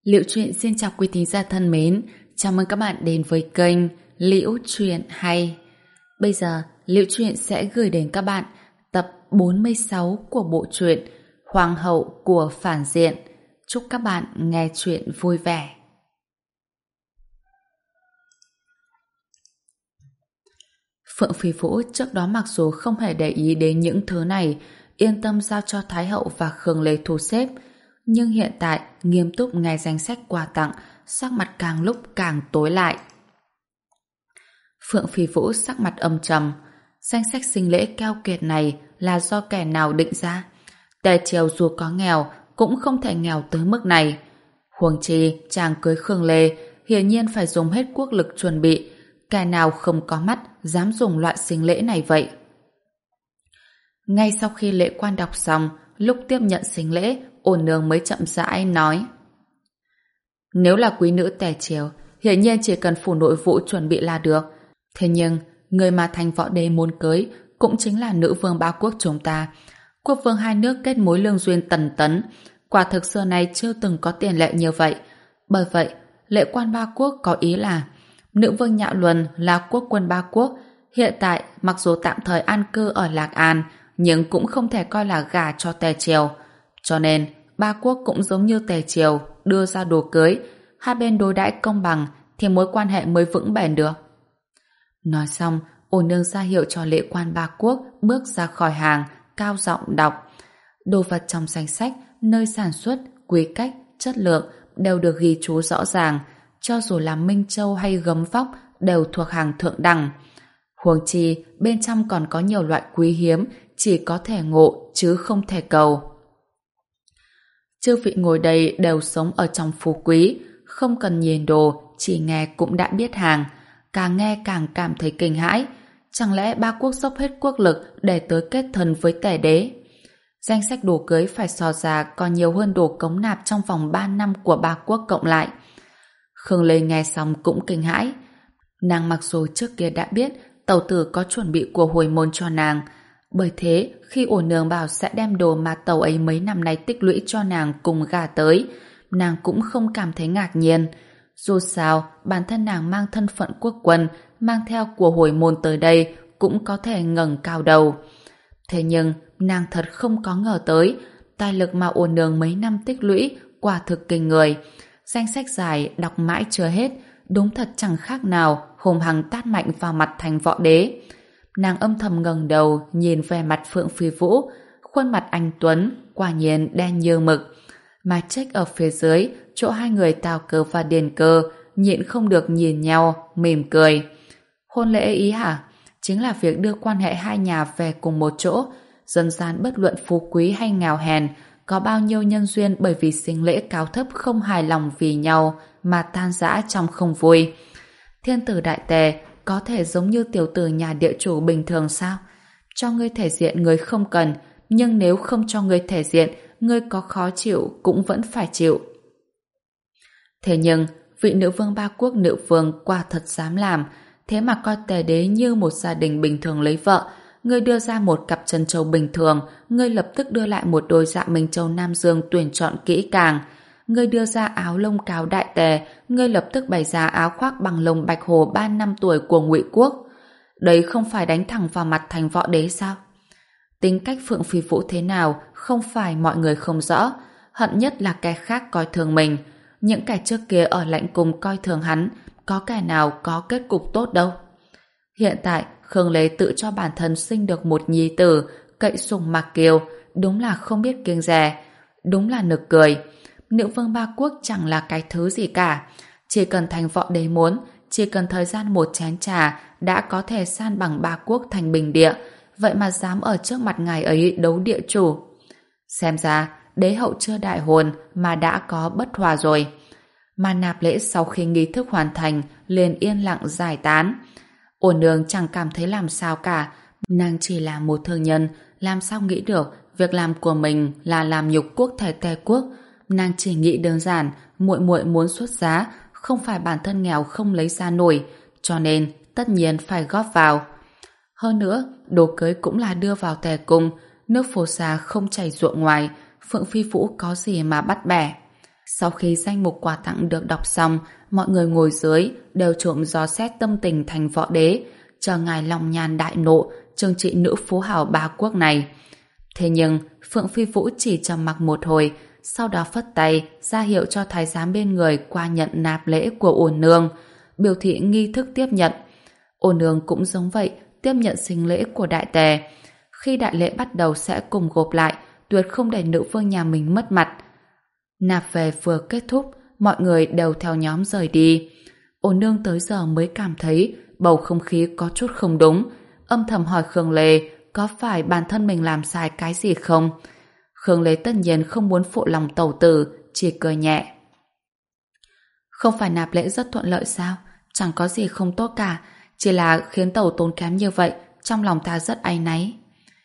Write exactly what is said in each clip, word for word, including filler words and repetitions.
Liễu Chuyện xin chào quý thính giả thân mến, chào mừng các bạn đến với kênh Liễu Chuyện Hay. Bây giờ, Liễu Chuyện sẽ gửi đến các bạn tập bốn mươi sáu của bộ truyện Hoàng hậu của phản diện. Chúc các bạn nghe chuyện vui vẻ. Phượng Phi Vũ trước đó mặc dù không hề để ý đến những thứ này, yên tâm giao cho Thái hậu và Khương Lê thu xếp, nhưng hiện tại nghiêm túc nghe danh sách quà tặng, sắc mặt càng lúc càng tối lại. Phượng Phi Vũ sắc mặt âm trầm. Danh sách sinh lễ keo kiệt này là do kẻ nào định ra? Tề Triều dù có nghèo cũng không thể nghèo tới mức này. Huống chi chàng cưới Khương Lê hiển nhiên phải dùng hết quốc lực chuẩn bị. Kẻ nào không có mắt dám dùng loại sinh lễ này vậy? Ngay sau khi lễ quan đọc xong, lúc tiếp nhận sinh lễ, Ôn Nương mới chậm rãi nói: nếu là quý nữ Tề Triều, hiển nhiên chỉ cần phủ nội vụ chuẩn bị là được. Thế nhưng, người mà thành võ đế muốn cưới cũng chính là nữ vương ba quốc chúng ta. Quốc vương hai nước kết mối lương duyên tần tấn, quả thực xưa nay chưa từng có tiền lệ như vậy. Bởi vậy, lễ quan ba quốc có ý là nữ vương Nhạo Luân là quốc quân ba quốc, hiện tại mặc dù tạm thời an cư ở Lạc An, nhưng cũng không thể coi là gả cho Tề Triều. Cho nên, ba quốc cũng giống như Tề Triều đưa ra đồ cưới, hai bên đối đãi công bằng thì mối quan hệ mới vững bền được. Nói xong, Ôn Nương ra hiệu cho lễ quan ba quốc bước ra khỏi hàng, cao giọng đọc. Đồ vật trong danh sách, nơi sản xuất, quy cách, chất lượng đều được ghi chú rõ ràng, cho dù là Minh Châu hay gấm vóc đều thuộc hàng thượng đẳng. Huống chi, bên trong còn có nhiều loại quý hiếm, chỉ có thể ngộ chứ không thể cầu. Chư vị ngồi đây đều sống ở trong phú quý, không cần nhìn đồ, chỉ nghe cũng đã biết hàng. Càng nghe càng cảm thấy kinh hãi. Chẳng lẽ ba quốc dốc hết quốc lực để tới kết thân với Tề đế? Danh sách đồ cưới phải so ra còn nhiều hơn đồ cống nạp trong vòng ba năm của ba quốc cộng lại. Khương Lê nghe xong cũng kinh hãi. Nàng mặc dù trước kia đã biết tẩu tử có chuẩn bị của hồi môn cho nàng, bởi thế khi Ôn Nương bảo sẽ đem đồ mà tàu ấy mấy năm nay tích lũy cho nàng cùng gả tới, nàng cũng không cảm thấy ngạc nhiên. Dù sao, bản thân nàng mang thân phận quốc quân, mang theo của hồi môn tới đây cũng có thể ngẩng cao đầu. Thế nhưng, nàng thật không có ngờ tới, tài lực mà Ôn Nương mấy năm tích lũy quả thực kinh người. Danh sách dài đọc mãi chưa hết, đúng thật chẳng khác nào hùng hăng tát mạnh vào mặt thành võ đế. Nàng âm thầm ngẩng đầu nhìn về mặt Phượng Phi Vũ, khuôn mặt anh tuấn quả nhiên đen như mực, mà check ở phía dưới chỗ hai người Tào Cơ và Điền Cơ nhịn không được nhìn nhau mỉm cười. Hôn lễ ý hả? Chính là việc đưa quan hệ hai nhà về cùng một chỗ. Dân gian bất luận phú quý hay nghèo hèn, có bao nhiêu nhân duyên bởi vì sinh lễ cao thấp không hài lòng vì nhau mà tan rã trong không vui. Thiên tử Đại Tề có thể giống như tiểu tử nhà địa chủ bình thường sao? Cho ngươi thể diện ngươi không cần, nhưng nếu không cho ngươi thể diện, ngươi có khó chịu cũng vẫn phải chịu. Thế nhưng, vị nữ vương ba quốc nữ vương quả thật dám làm, thế mà coi Tề đế như một gia đình bình thường lấy vợ. Ngươi đưa ra một cặp trân châu bình thường, ngươi lập tức đưa lại một đôi dạ Minh Châu Nam Dương tuyển chọn kỹ càng. Ngươi đưa ra áo lông cáo Đại Tề, ngươi lập tức bày ra áo khoác bằng lông bạch hồ ba năm tuổi của Ngụy quốc. Đấy không phải đánh thẳng vào mặt thành võ đế sao? Tính cách Phượng Phi Vũ thế nào không phải mọi người không rõ, hận nhất là kẻ khác coi thường mình. Những kẻ trước kia ở lãnh cung coi thường hắn, có kẻ nào có kết cục tốt đâu. Hiện tại Khương Lê tự cho bản thân sinh được một nhi tử, cậy sùng mặc kiều, đúng là không biết kiêng dè, đúng là nực cười. Nữ vương ba quốc chẳng là cái thứ gì cả, chỉ cần thành võ đế muốn, chỉ cần thời gian một chén trà đã có thể san bằng ba quốc thành bình địa, vậy mà dám ở trước mặt ngài ấy đấu địa chủ. Xem ra đế hậu chưa đại hồn mà đã có bất hòa rồi. Mà nạp lễ sau khi nghi thức hoàn thành liền yên lặng giải tán. Ôn Nương chẳng cảm thấy làm sao cả, nàng chỉ là một thương nhân, làm sao nghĩ được việc làm của mình là làm nhục quốc thể Tề quốc. Nàng chỉ nghĩ đơn giản, muội muội muốn xuất giá, không phải bản thân nghèo không lấy ra nổi, cho nên tất nhiên phải góp vào. Hơn nữa, đồ cưới cũng là đưa vào Tề cung, nước phù sa không chảy ruộng ngoài, Phượng Phi Vũ có gì mà bắt bẻ. Sau khi danh mục quà tặng được đọc xong, mọi người ngồi dưới đều trộm dò xét tâm tình thành võ đế, chờ ngài long nhan đại nộ trừng trị nữ phú hào ba quốc này. Thế nhưng Phượng Phi Vũ chỉ trầm mặc một hồi, sau đó phất tay ra hiệu cho thái giám bên người qua nhận nạp lễ của Ôn Nương, biểu thị nghi thức tiếp nhận. Ôn Nương cũng giống vậy, tiếp nhận sinh lễ của đại tề. Khi đại lễ bắt đầu sẽ cùng gộp lại, tuyệt không để nữ vương nhà mình mất mặt. Nạp về vừa kết thúc, mọi người đều theo nhóm rời đi. Ôn Nương tới giờ mới cảm thấy bầu không khí có chút không đúng, âm thầm hỏi Khương Lê có phải bản thân mình làm sai cái gì không. Khương Lê tất nhiên không muốn phụ lòng tẩu tử, chỉ cười nhẹ. Không phải nạp lễ rất thuận lợi sao? Chẳng có gì không tốt cả, chỉ là khiến tẩu tốn kém như vậy, trong lòng ta rất áy náy.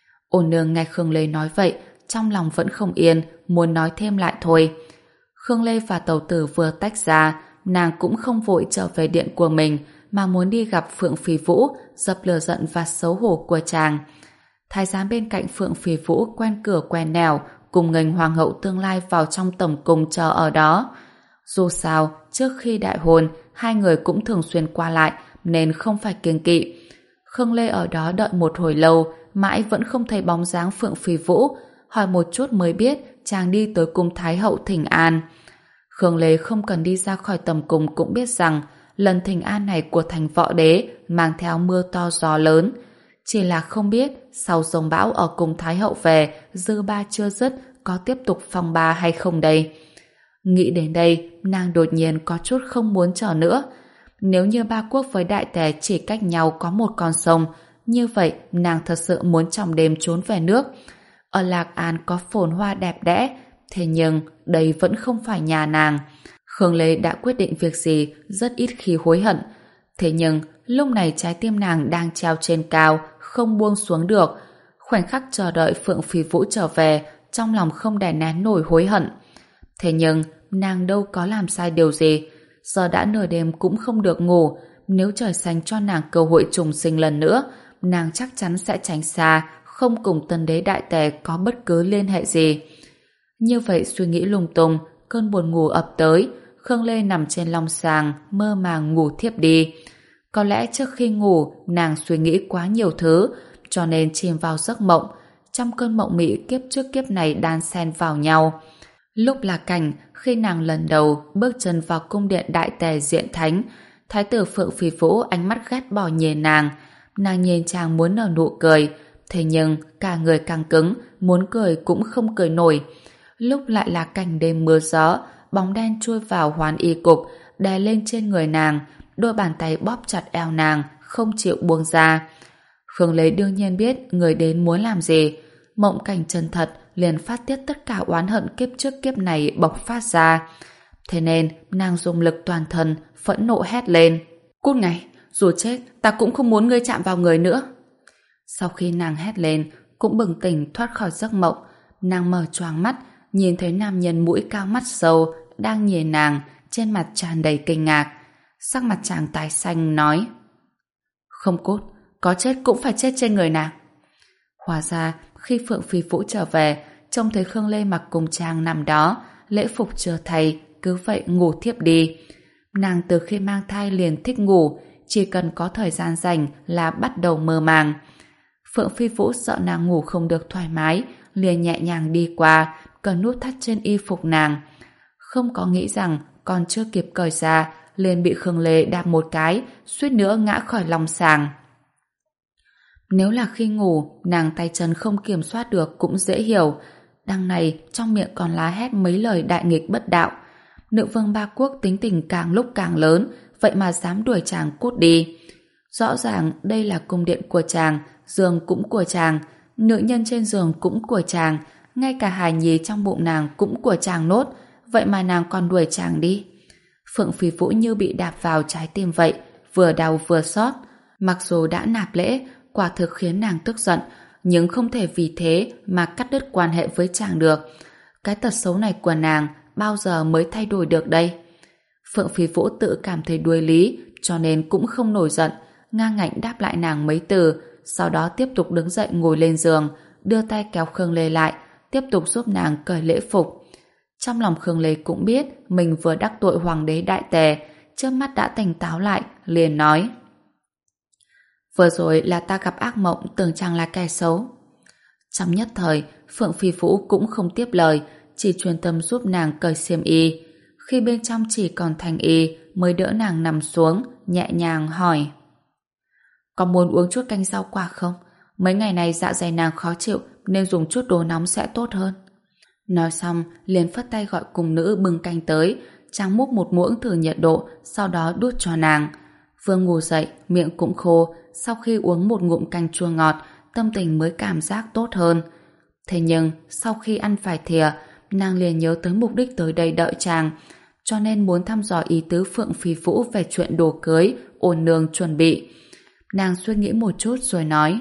Ôn Nương nghe Khương Lê nói vậy, trong lòng vẫn không yên, muốn nói thêm lại thôi. Khương Lê và tẩu tử vừa tách ra, nàng cũng không vội trở về điện của mình, mà muốn đi gặp Phượng Phi Vũ, dập lửa giận và xấu hổ của chàng. Thái giám bên cạnh Phượng Phi Vũ quen cửa quen nẻo, cùng nghênh hoàng hậu tương lai vào trong tầm cung chờ ở đó. Dù sao, trước khi đại hôn, hai người cũng thường xuyên qua lại, nên không phải kiêng kỵ. Khương Lê ở đó đợi một hồi lâu, mãi vẫn không thấy bóng dáng Phượng Phi Vũ, hỏi một chút mới biết chàng đi tới cung Thái hậu thỉnh an. Khương Lê không cần đi ra khỏi tầm cung cũng biết rằng lần thỉnh an này của thành võ đế mang theo mưa to gió lớn. Chỉ là không biết sau dông bão ở cung Thái hậu về, dư ba chưa dứt, có tiếp tục phong ba hay không đây. Nghĩ đến đây, nàng đột nhiên có chút không muốn chờ nữa. Nếu như ba quốc với đại tề chỉ cách nhau có một con sông, như vậy nàng thật sự muốn trong đêm trốn về nước. Ở Lạc An có phồn hoa đẹp đẽ, thế nhưng đây vẫn không phải nhà nàng. Khương Lê đã quyết định việc gì rất ít khi hối hận. Thế nhưng lúc này trái tim nàng đang treo trên cao, không buông xuống được. Khoảnh khắc chờ đợi Phượng Phi Vũ trở về, trong lòng không đè nén nổi hối hận. Thế nhưng nàng đâu có làm sai điều gì. Giờ đã nửa đêm cũng không được ngủ. Nếu trời xanh cho nàng cơ hội trùng sinh lần nữa, nàng chắc chắn sẽ tránh xa, không cùng tân đế đại tề có bất cứ liên hệ gì. Như vậy suy nghĩ lung tung, cơn buồn ngủ ập tới. Khương Lê nằm trên long sàng, mơ màng ngủ thiếp đi. Có lẽ trước khi ngủ, nàng suy nghĩ quá nhiều thứ, cho nên chìm vào giấc mộng. Trong cơn mộng mị kiếp trước kiếp này đan xen vào nhau. Lúc là cảnh khi nàng lần đầu bước chân vào cung điện đại tề diện thánh, thái tử Phượng Phi Vũ ánh mắt ghét bỏ nhìn nàng. Nàng nhìn chàng muốn nở nụ cười, thế nhưng cả người càng cứng, muốn cười cũng không cười nổi. Lúc lại là cảnh đêm mưa gió, bóng đen chui vào hoán y cục, đè lên trên người nàng, đôi bàn tay bóp chặt eo nàng, không chịu buông ra. Khương Lê đương nhiên biết người đến muốn làm gì. Mộng cảnh chân thật liền phát tiết tất cả oán hận kiếp trước kiếp này bộc phát ra. Thế nên nàng dùng lực toàn thân, phẫn nộ hét lên: "Cút ngay, dù chết ta cũng không muốn ngươi chạm vào người nữa." Sau khi nàng hét lên, cũng bừng tỉnh thoát khỏi giấc mộng, nàng mở choàng mắt, nhìn thấy nam nhân mũi cao mắt sâu đang nhìn nàng, trên mặt tràn đầy kinh ngạc. Sắc mặt chàng tái xanh nói: "Không cút, có chết cũng phải chết trên người nàng." Hóa ra khi Phượng Phi Vũ trở về, trông thấy Khương Lê mặc cùng chàng nằm đó, lễ phục chưa thay, cứ vậy ngủ thiếp đi. Nàng từ khi mang thai liền thích ngủ, chỉ cần có thời gian rảnh là bắt đầu mơ màng. Phượng Phi Vũ sợ nàng ngủ không được thoải mái, liền nhẹ nhàng đi qua, cởi nút thắt trên y phục nàng. Không có nghĩ rằng còn chưa kịp cởi ra, liền bị Khương Lê đạp một cái, suýt nữa ngã khỏi lòng sàng. Nếu là khi ngủ, nàng tay chân không kiểm soát được cũng dễ hiểu. Đằng này trong miệng còn la hét mấy lời đại nghịch bất đạo. Nữ vương ba quốc tính tình càng lúc càng lớn, vậy mà dám đuổi chàng cút đi. Rõ ràng đây là cung điện của chàng, giường cũng của chàng, nữ nhân trên giường cũng của chàng, ngay cả hài nhi trong bụng nàng cũng của chàng nốt, vậy mà nàng còn đuổi chàng đi. Phượng Phi Vũ như bị đạp vào trái tim vậy, vừa đau vừa xót. Mặc dù đã nạp lễ, quả thực khiến nàng tức giận, nhưng không thể vì thế mà cắt đứt quan hệ với chàng được. Cái tật xấu này của nàng bao giờ mới thay đổi được đây? Phượng Phi Vũ tự cảm thấy đuối lý, cho nên cũng không nổi giận, ngang ngạnh đáp lại nàng mấy từ, sau đó tiếp tục đứng dậy ngồi lên giường, đưa tay kéo Khương Lê lại, tiếp tục giúp nàng cởi lễ phục. Trong lòng Khương Lê cũng biết mình vừa đắc tội hoàng đế đại tề, trước mắt đã tỉnh táo lại, liền nói: vừa rồi là ta gặp ác mộng, tưởng chàng là kẻ xấu. Trong nhất thời, Phượng Phi Vũ cũng không tiếp lời, chỉ chuyên tâm giúp nàng cởi xiêm y. Khi bên trong chỉ còn thành y, mới đỡ nàng nằm xuống, nhẹ nhàng hỏi: có muốn uống chút canh rau quả không? Mấy ngày này dạ dày nàng khó chịu, nên dùng chút đồ nóng sẽ tốt hơn. Nói xong, liền phất tay gọi cùng nữ bưng canh tới, chàng múc một muỗng thử nhiệt độ, sau đó đút cho nàng. Vừa ngủ dậy, miệng cũng khô, sau khi uống một ngụm canh chua ngọt, tâm tình mới cảm giác tốt hơn. Thế nhưng, sau khi ăn vài thìa, nàng liền nhớ tới mục đích tới đây đợi chàng, cho nên muốn thăm dò ý tứ Phượng Phi Vũ về chuyện đồ cưới, ôn nương chuẩn bị. Nàng suy nghĩ một chút rồi nói: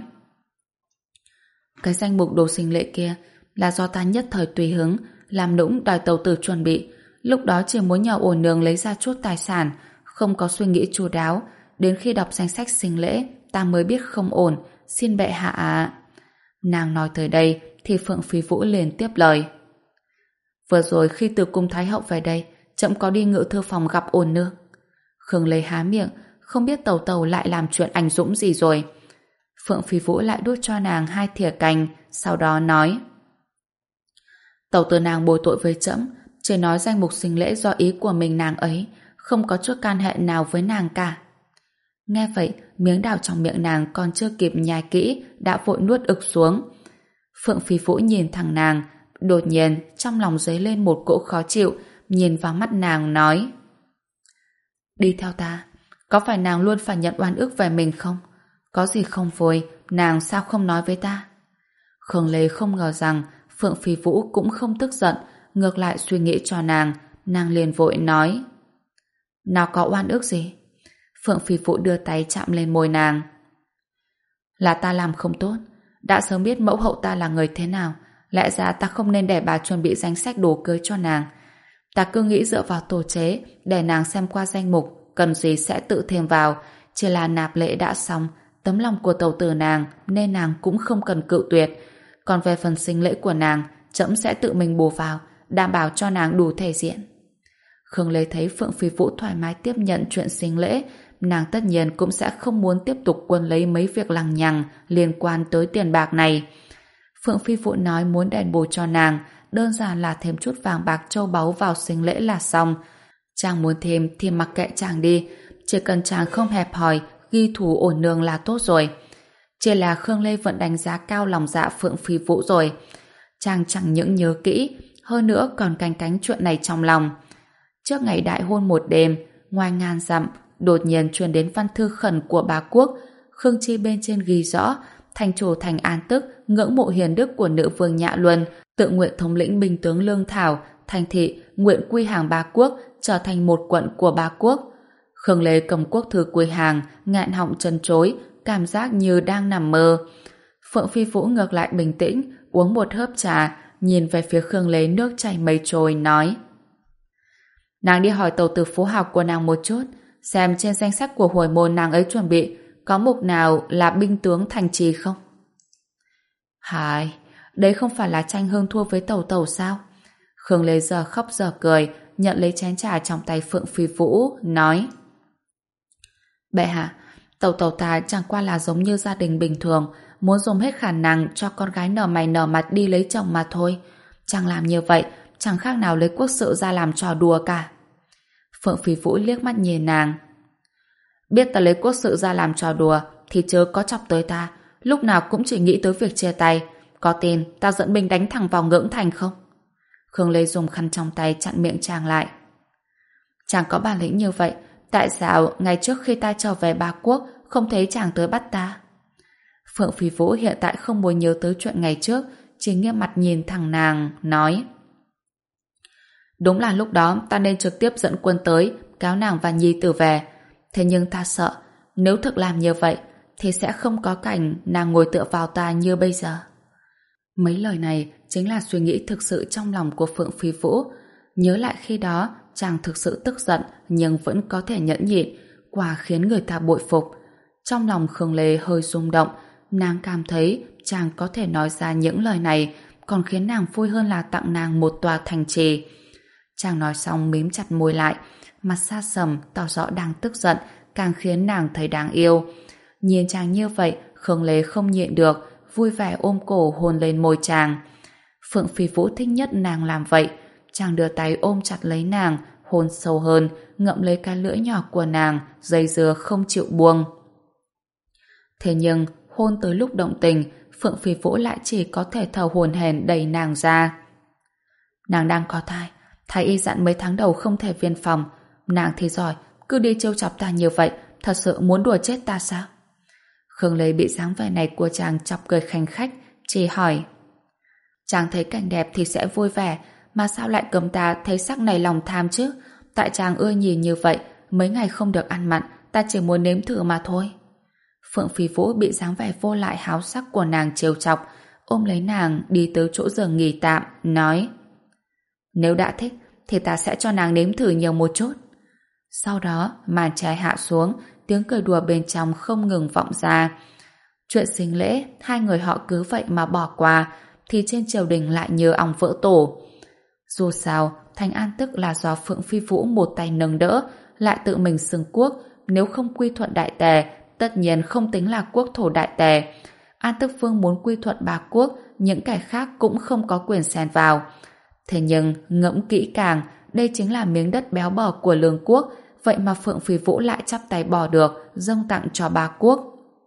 cái danh mục đồ sinh lễ kia là do ta nhất thời tùy hứng, làm nũng đòi tàu tử chuẩn bị. Lúc đó chỉ muốn nhờ ôn nương lấy ra chút tài sản, không có suy nghĩ chu đáo. Đến khi đọc danh sách sinh lễ, ta mới biết không ổn, xin bệ hạ ạ. Nàng nói tới đây thì Phượng Phi Vũ liền tiếp lời: vừa rồi khi từ cung Thái hậu về đây, trẫm có đi ngự thư phòng gặp ôn nương. Khương Lê há miệng, không biết tàu tàu lại làm chuyện anh dũng gì rồi. Phượng Phi Vũ lại đút cho nàng hai thìa canh, sau đó nói: tàu tử nàng bồi tội với trẫm, chỉ nói danh mục sinh lễ do ý của mình nàng ấy, không có chút can hệ nào với nàng cả. Nghe vậy, miếng đào trong miệng nàng còn chưa kịp nhai kỹ, đã vội nuốt ực xuống. Phượng Phi Vũ nhìn thẳng nàng, đột nhiên trong lòng dấy lên một cỗ khó chịu, nhìn vào mắt nàng nói: đi theo ta, có phải nàng luôn phải nhận oan ức về mình không? Có gì không vui, nàng sao không nói với ta? Khương Lê không ngờ rằng Phượng Phi Vũ cũng không tức giận, ngược lại suy nghĩ cho nàng, nàng liền vội nói: nào có oan ức gì? Phượng Phi Vũ đưa tay chạm lên môi nàng: là ta làm không tốt, đã sớm biết mẫu hậu ta là người thế nào, lẽ ra ta không nên để bà chuẩn bị danh sách đồ cưới cho nàng. Ta cứ nghĩ dựa vào tổ chế, để nàng xem qua danh mục, cần gì sẽ tự thêm vào, chỉ là nạp lễ đã xong, tấm lòng của tàu tử nàng nên nàng cũng không cần cự tuyệt. Còn về phần sinh lễ của nàng, trẫm sẽ tự mình bù vào, đảm bảo cho nàng đủ thể diện. Khương Lê thấy Phượng Phi Vũ thoải mái tiếp nhận chuyện sinh lễ, nàng tất nhiên cũng sẽ không muốn tiếp tục quân lấy mấy việc lằng nhằng liên quan tới tiền bạc này. Phượng Phi Vũ nói muốn đền bù cho nàng, đơn giản là thêm chút vàng bạc châu báu vào sinh lễ là xong. Chàng muốn thêm thì mặc kệ chàng đi, chỉ cần chàng không hẹp hòi, ghi thù ổn nương là tốt rồi. Chỉ là Khương Lê vẫn đánh giá cao lòng dạ Phượng Phi Vũ rồi. Chàng chẳng những nhớ kỹ, hơn nữa còn canh cánh chuyện này trong lòng. Trước ngày đại hôn một đêm, ngoài ngàn dặm, đột nhiên truyền đến văn thư khẩn của bá quốc. Khương Chi bên trên ghi rõ: thành chủ thành An Tức ngưỡng mộ hiền đức của nữ vương Nhạ Luân, tự nguyện thống lĩnh binh tướng Lương Thảo, thành thị nguyện quy hàng bá quốc, trở thành một quận của bá quốc. Khương Lê cầm quốc thư quy hàng, ngạn họng chân chối, cảm giác như đang nằm mơ. Phượng Phi Vũ ngược lại bình tĩnh, uống một hớp trà, nhìn về phía Khương Lê nước chảy mây trôi, nói: nàng đi hỏi tàu tử phú học của nàng một chút, xem trên danh sách của hồi môn nàng ấy chuẩn bị có mục nào là binh tướng thành trì không? Hài, đấy không phải là tranh hơn thua với tàu tàu sao? Khương Lê giờ khóc giờ cười, nhận lấy chén trà trong tay Phượng Phi Vũ, nói: bệ hạ, tàu tàu ta chẳng qua là giống như gia đình bình thường, muốn dùng hết khả năng cho con gái nở mày nở mặt đi lấy chồng mà thôi. Chẳng làm như vậy, chẳng khác nào lấy quốc sự ra làm trò đùa cả. Phượng Phi Vũ liếc mắt nhìn nàng: biết ta lấy quốc sự ra làm trò đùa thì chớ có chọc tới ta, lúc nào cũng chỉ nghĩ tới việc chia tay. Có tin ta dẫn binh đánh thẳng vào Ngưỡng Thành không? Khương Lê dùng khăn trong tay chặn miệng chàng lại. Chàng có bản lĩnh như vậy, tại sao ngày trước khi ta trở về Ba Quốc không thấy chàng tới bắt ta? Phượng Phi Vũ hiện tại không muốn nhớ tới chuyện ngày trước, chỉ nghiêm mặt nhìn thẳng nàng, nói: đúng là lúc đó ta nên trực tiếp dẫn quân tới cáo nàng và nhi tử về. Thế nhưng ta sợ, nếu thực làm như vậy thì sẽ không có cảnh nàng ngồi tựa vào ta như bây giờ. Mấy lời này chính là suy nghĩ thực sự trong lòng của Phượng Phi Vũ. Nhớ lại khi đó chàng thực sự tức giận nhưng vẫn có thể nhẫn nhịn, quả khiến người ta bội phục. Trong lòng Khương Lê hơi rung động, nàng cảm thấy chàng có thể nói ra những lời này còn khiến nàng vui hơn là tặng nàng một tòa thành trì. Chàng nói xong mím chặt môi lại, mặt xa sầm tỏ rõ đang tức giận, càng khiến nàng thấy đáng yêu. Nhìn chàng như vậy, Khương Lê không nhịn được, vui vẻ ôm cổ hôn lên môi chàng. Phượng Phi Vũ thích nhất nàng làm vậy. Chàng đưa tay ôm chặt lấy nàng, hôn sâu hơn, ngậm lấy cái lưỡi nhỏ của nàng, dây dưa không chịu buông. Thế nhưng, hôn tới lúc động tình, Phượng Phi Vũ lại chỉ có thể thở hổn hển đẩy nàng ra. Nàng đang có thai, thái y dặn mấy tháng đầu không thể viên phòng. Nàng thì giỏi, cứ đi trêu chọc ta như vậy, thật sự muốn đùa chết ta sao? Khương Lê bị dáng vẻ này của chàng chọc cười khanh khách, chỉ hỏi. Chàng thấy cảnh đẹp thì sẽ vui vẻ, mà sao lại cấm ta thấy sắc này lòng tham chứ? Tại chàng ưa nhìn như vậy, mấy ngày không được ăn mặn, ta chỉ muốn nếm thử mà thôi. Phượng Phi Vũ bị dáng vẻ vô lại háo sắc của nàng trêu chọc, ôm lấy nàng đi tới chỗ giường nghỉ tạm, nói: Nếu đã thích, thì ta sẽ cho nàng nếm thử nhiều một chút. Sau đó, màn tre hạ xuống, tiếng cười đùa bên trong không ngừng vọng ra. Chuyện sinh lễ, hai người họ cứ vậy mà bỏ qua, thì trên triều đình lại như ong vỡ tổ. Dù sao, Thành An Tức là do Phượng Phi Vũ một tay nâng đỡ, lại tự mình xưng quốc, nếu không quy thuận Đại Tề, tất nhiên không tính là quốc thổ Đại Tề. An Tức Vương muốn quy thuận ba quốc, những kẻ khác cũng không có quyền xen vào. Thế nhưng, ngẫm kỹ càng, đây chính là miếng đất béo bở của Lương quốc, vậy mà Phượng Phi Vũ lại chắp tay bỏ được, dâng tặng cho ba quốc.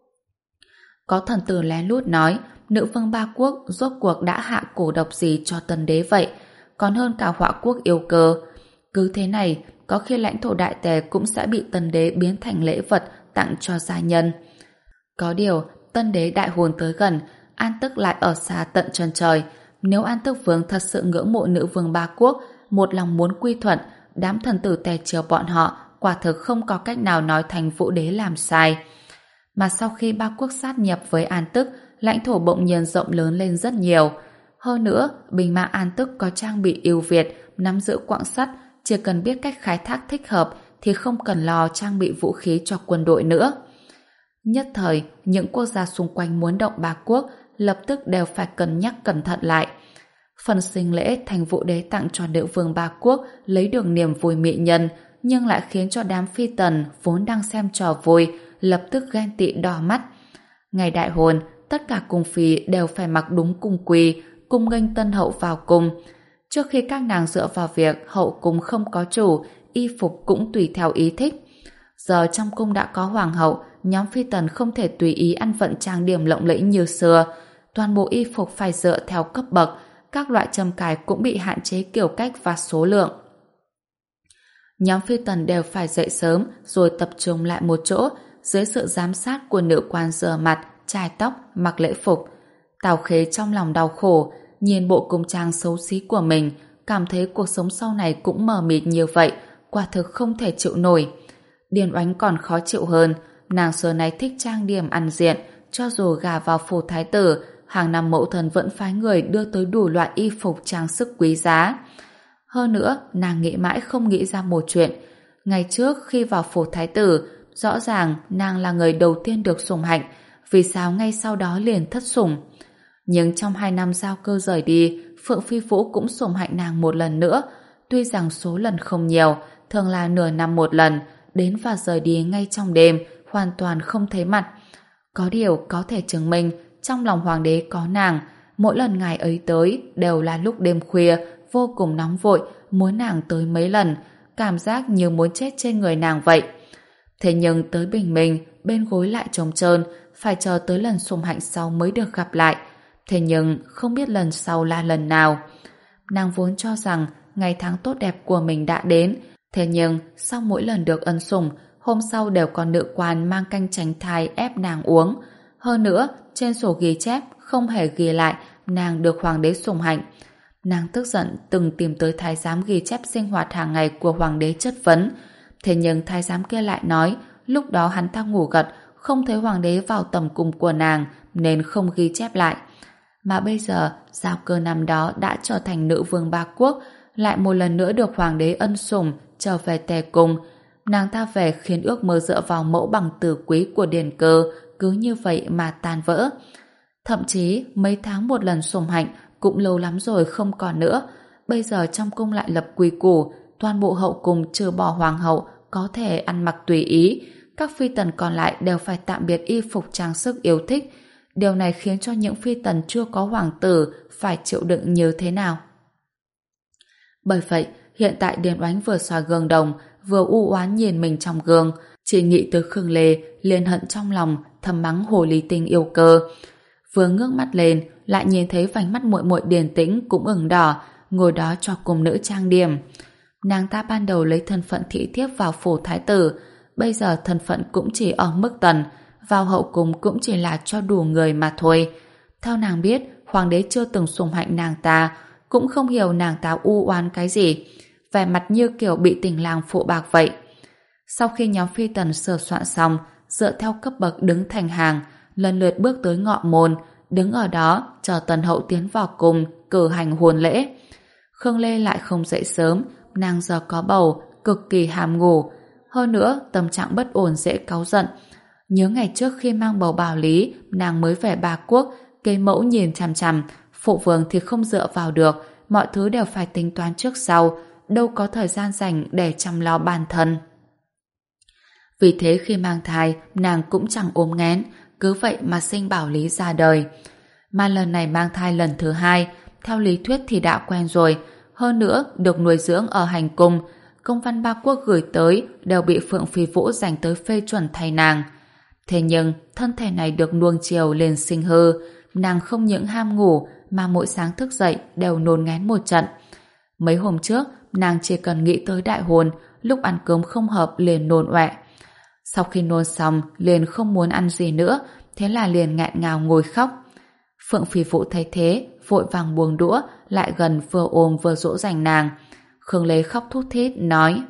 Có thần tử lén lút nói, nữ vương ba quốc rốt cuộc đã hạ cổ độc gì cho Tân Đế vậy, còn hơn cả Họa quốc yêu cơ. Cứ thế này, có khi lãnh thổ Đại Tề cũng sẽ bị Tân Đế biến thành lễ vật tặng cho gia nhân. Có điều, Tân Đế đại hôn tới gần, An Tức lại ở xa tận chân trời. Nếu An Tức Vương thật sự ngưỡng mộ nữ vương ba quốc, một lòng muốn quy thuận, đám thần tử tề triều bọn họ quả thực không có cách nào nói thành Vũ Đế làm sai. Mà sau khi ba quốc sát nhập với An Tức, lãnh thổ bỗng nhiên rộng lớn lên rất nhiều. Hơn nữa, binh mã An Tức có trang bị ưu việt, nắm giữ quặng sắt, chỉ cần biết cách khai thác thích hợp thì không cần lo trang bị vũ khí cho quân đội nữa. Nhất thời, những quốc gia xung quanh muốn động ba quốc lập tức đều phải cân nhắc cẩn thận lại. Phần sinh lễ Thành Vũ Đế tặng cho nữ vương ba quốc lấy được niềm vui mị nhân, nhưng lại khiến cho đám phi tần vốn đang xem trò vui lập tức ghen tị đỏ mắt. Ngày đại hôn, tất cả cung phi đều phải mặc đúng cung quy, cung nghênh tân hậu vào cung. Trước khi các nàng dựa vào việc hậu cung không có chủ, y phục cũng tùy theo ý thích. Giờ trong cung đã có hoàng hậu, nhóm phi tần không thể tùy ý ăn vận trang điểm lộng lẫy như xưa. Toàn bộ y phục phải dựa theo cấp bậc, các loại châm cài cũng bị hạn chế kiểu cách và số lượng. Nhóm phi tần đều phải dậy sớm rồi tập trung lại một chỗ dưới sự giám sát của nữ quan rửa mặt, chải tóc, mặc lễ phục. Tào Khế trong lòng đau khổ, nhìn bộ cung trang xấu xí của mình, cảm thấy cuộc sống sau này cũng mờ mịt như vậy, quả thực không thể chịu nổi. Điền Oánh còn khó chịu hơn, nàng xưa nay thích trang điểm ăn diện, cho dù gả vào phủ thái tử, hàng năm mẫu thân vẫn phái người đưa tới đủ loại y phục trang sức quý giá. Hơn nữa, nàng nghĩ mãi không nghĩ ra một chuyện. Ngày trước khi vào phủ thái tử, rõ ràng nàng là người đầu tiên được sủng hạnh, vì sao ngay sau đó liền thất sủng? Nhưng trong hai năm giao cơ rời đi, Phượng Phi Vũ cũng sủng hạnh nàng một lần nữa, tuy rằng số lần không nhiều, thường là nửa năm một lần, đến và rời đi ngay trong đêm, hoàn toàn không thấy mặt. Có điều có thể chứng minh trong lòng hoàng đế có nàng, mỗi lần ngài ấy tới đều là lúc đêm khuya, vô cùng nóng vội, muốn nàng tới mấy lần, cảm giác như muốn chết trên người nàng vậy. Thế nhưng tới bình minh, bên gối lại trống trơn, phải chờ tới lần sủng hạnh sau mới được gặp lại. Thế nhưng không biết lần sau là lần nào. Nàng vốn cho rằng ngày tháng tốt đẹp của mình đã đến, thế nhưng sau mỗi lần được ân sủng, hôm sau đều có nữ quan mang canh tránh thai ép nàng uống. Hơn nữa, trên sổ ghi chép không hề ghi lại nàng được hoàng đế sủng hạnh. Nàng tức giận từng tìm tới thái giám ghi chép sinh hoạt hàng ngày của hoàng đế chất vấn. Thế nhưng thái giám kia lại nói lúc đó hắn ta ngủ gật, không thấy hoàng đế vào tầm cung của nàng nên không ghi chép lại. Mà bây giờ, Giao Cơ năm đó đã trở thành nữ vương ba quốc, lại một lần nữa được hoàng đế ân sủng trở về tề cung. Nàng ta về khiến ước mơ dựa vào mẫu bằng tử quý của Điền Cơ cứ như vậy mà tan vỡ. Thậm chí mấy tháng một lần sủng hạnh cũng lâu lắm rồi không còn nữa. bây giờ trong cung lại lập quy củ, toàn bộ hậu cung trừ bỏ hoàng hậu có thể ăn mặc tùy ý, các phi tần còn lại đều phải tạm biệt y phục trang sức yêu thích. Điều này khiến cho những phi tần chưa có hoàng tử phải chịu đựng như thế nào. Bởi vậy, hiện tại Điền Oánh vừa soi gương đồng, vừa u oán nhìn mình trong gương, chỉ nghĩ tới Khương Lê, liền hận trong lòng, thầm mắng hồ ly tinh yêu cơ. Vừa ngước mắt lên, lại nhìn thấy vành mắt muội muội Điền Tĩnh cũng ửng đỏ, ngồi đó cho cung nữ trang điểm. Nàng ta ban đầu lấy thân phận thị thiếp vào phủ thái tử, bây giờ thân phận cũng chỉ ở mức tần, vào hậu cung cũng chỉ là cho đủ người mà thôi. Theo nàng biết, hoàng đế chưa từng sủng hạnh nàng ta, cũng không hiểu nàng ta u oán cái gì, vẻ mặt như kiểu bị tình lang phụ bạc vậy. Sau khi nhóm phi tần sửa soạn xong, dựa theo cấp bậc đứng thành hàng, lần lượt bước tới ngọ môn, đứng ở đó chờ tần hậu tiến vào cung cử hành hôn lễ. Khương Lê lại không dậy sớm, nàng giờ có bầu, cực kỳ hàm ngủ, hơn nữa tâm trạng bất ổn dễ cáu giận. Nhớ ngày trước khi mang bầu Bảo Lý, nàng mới về Ba Quốc, cây mẫu nhìn chằm chằm, phụ vương thì không dựa vào được, mọi thứ đều phải tính toán trước sau, đâu có thời gian dành để chăm lo bản thân. Vì thế khi mang thai, nàng cũng chẳng ốm nghén, cứ vậy mà sinh Bảo Lý ra đời. Mà lần này mang thai lần thứ hai, theo lý thuyết thì đã quen rồi, hơn nữa được nuôi dưỡng ở hành cung, công văn Ba Quốc gửi tới đều bị Phượng Phi Vũ dành tới phê chuẩn thay nàng. Thế nhưng, thân thể này được nuông chiều liền sinh hư, nàng không những ham ngủ mà mỗi sáng thức dậy đều nôn ngén một trận. Mấy hôm trước, nàng chỉ cần nghĩ tới đại hôn, lúc ăn cơm không hợp liền nôn ọe. Sau khi nôn xong, liền không muốn ăn gì nữa, thế là liền nghẹn ngào ngồi khóc. Phượng Phi Vũ thấy thế, vội vàng buông đũa, lại gần vừa ôm vừa dỗ dành nàng. Khương Lê khóc thút thít, nói: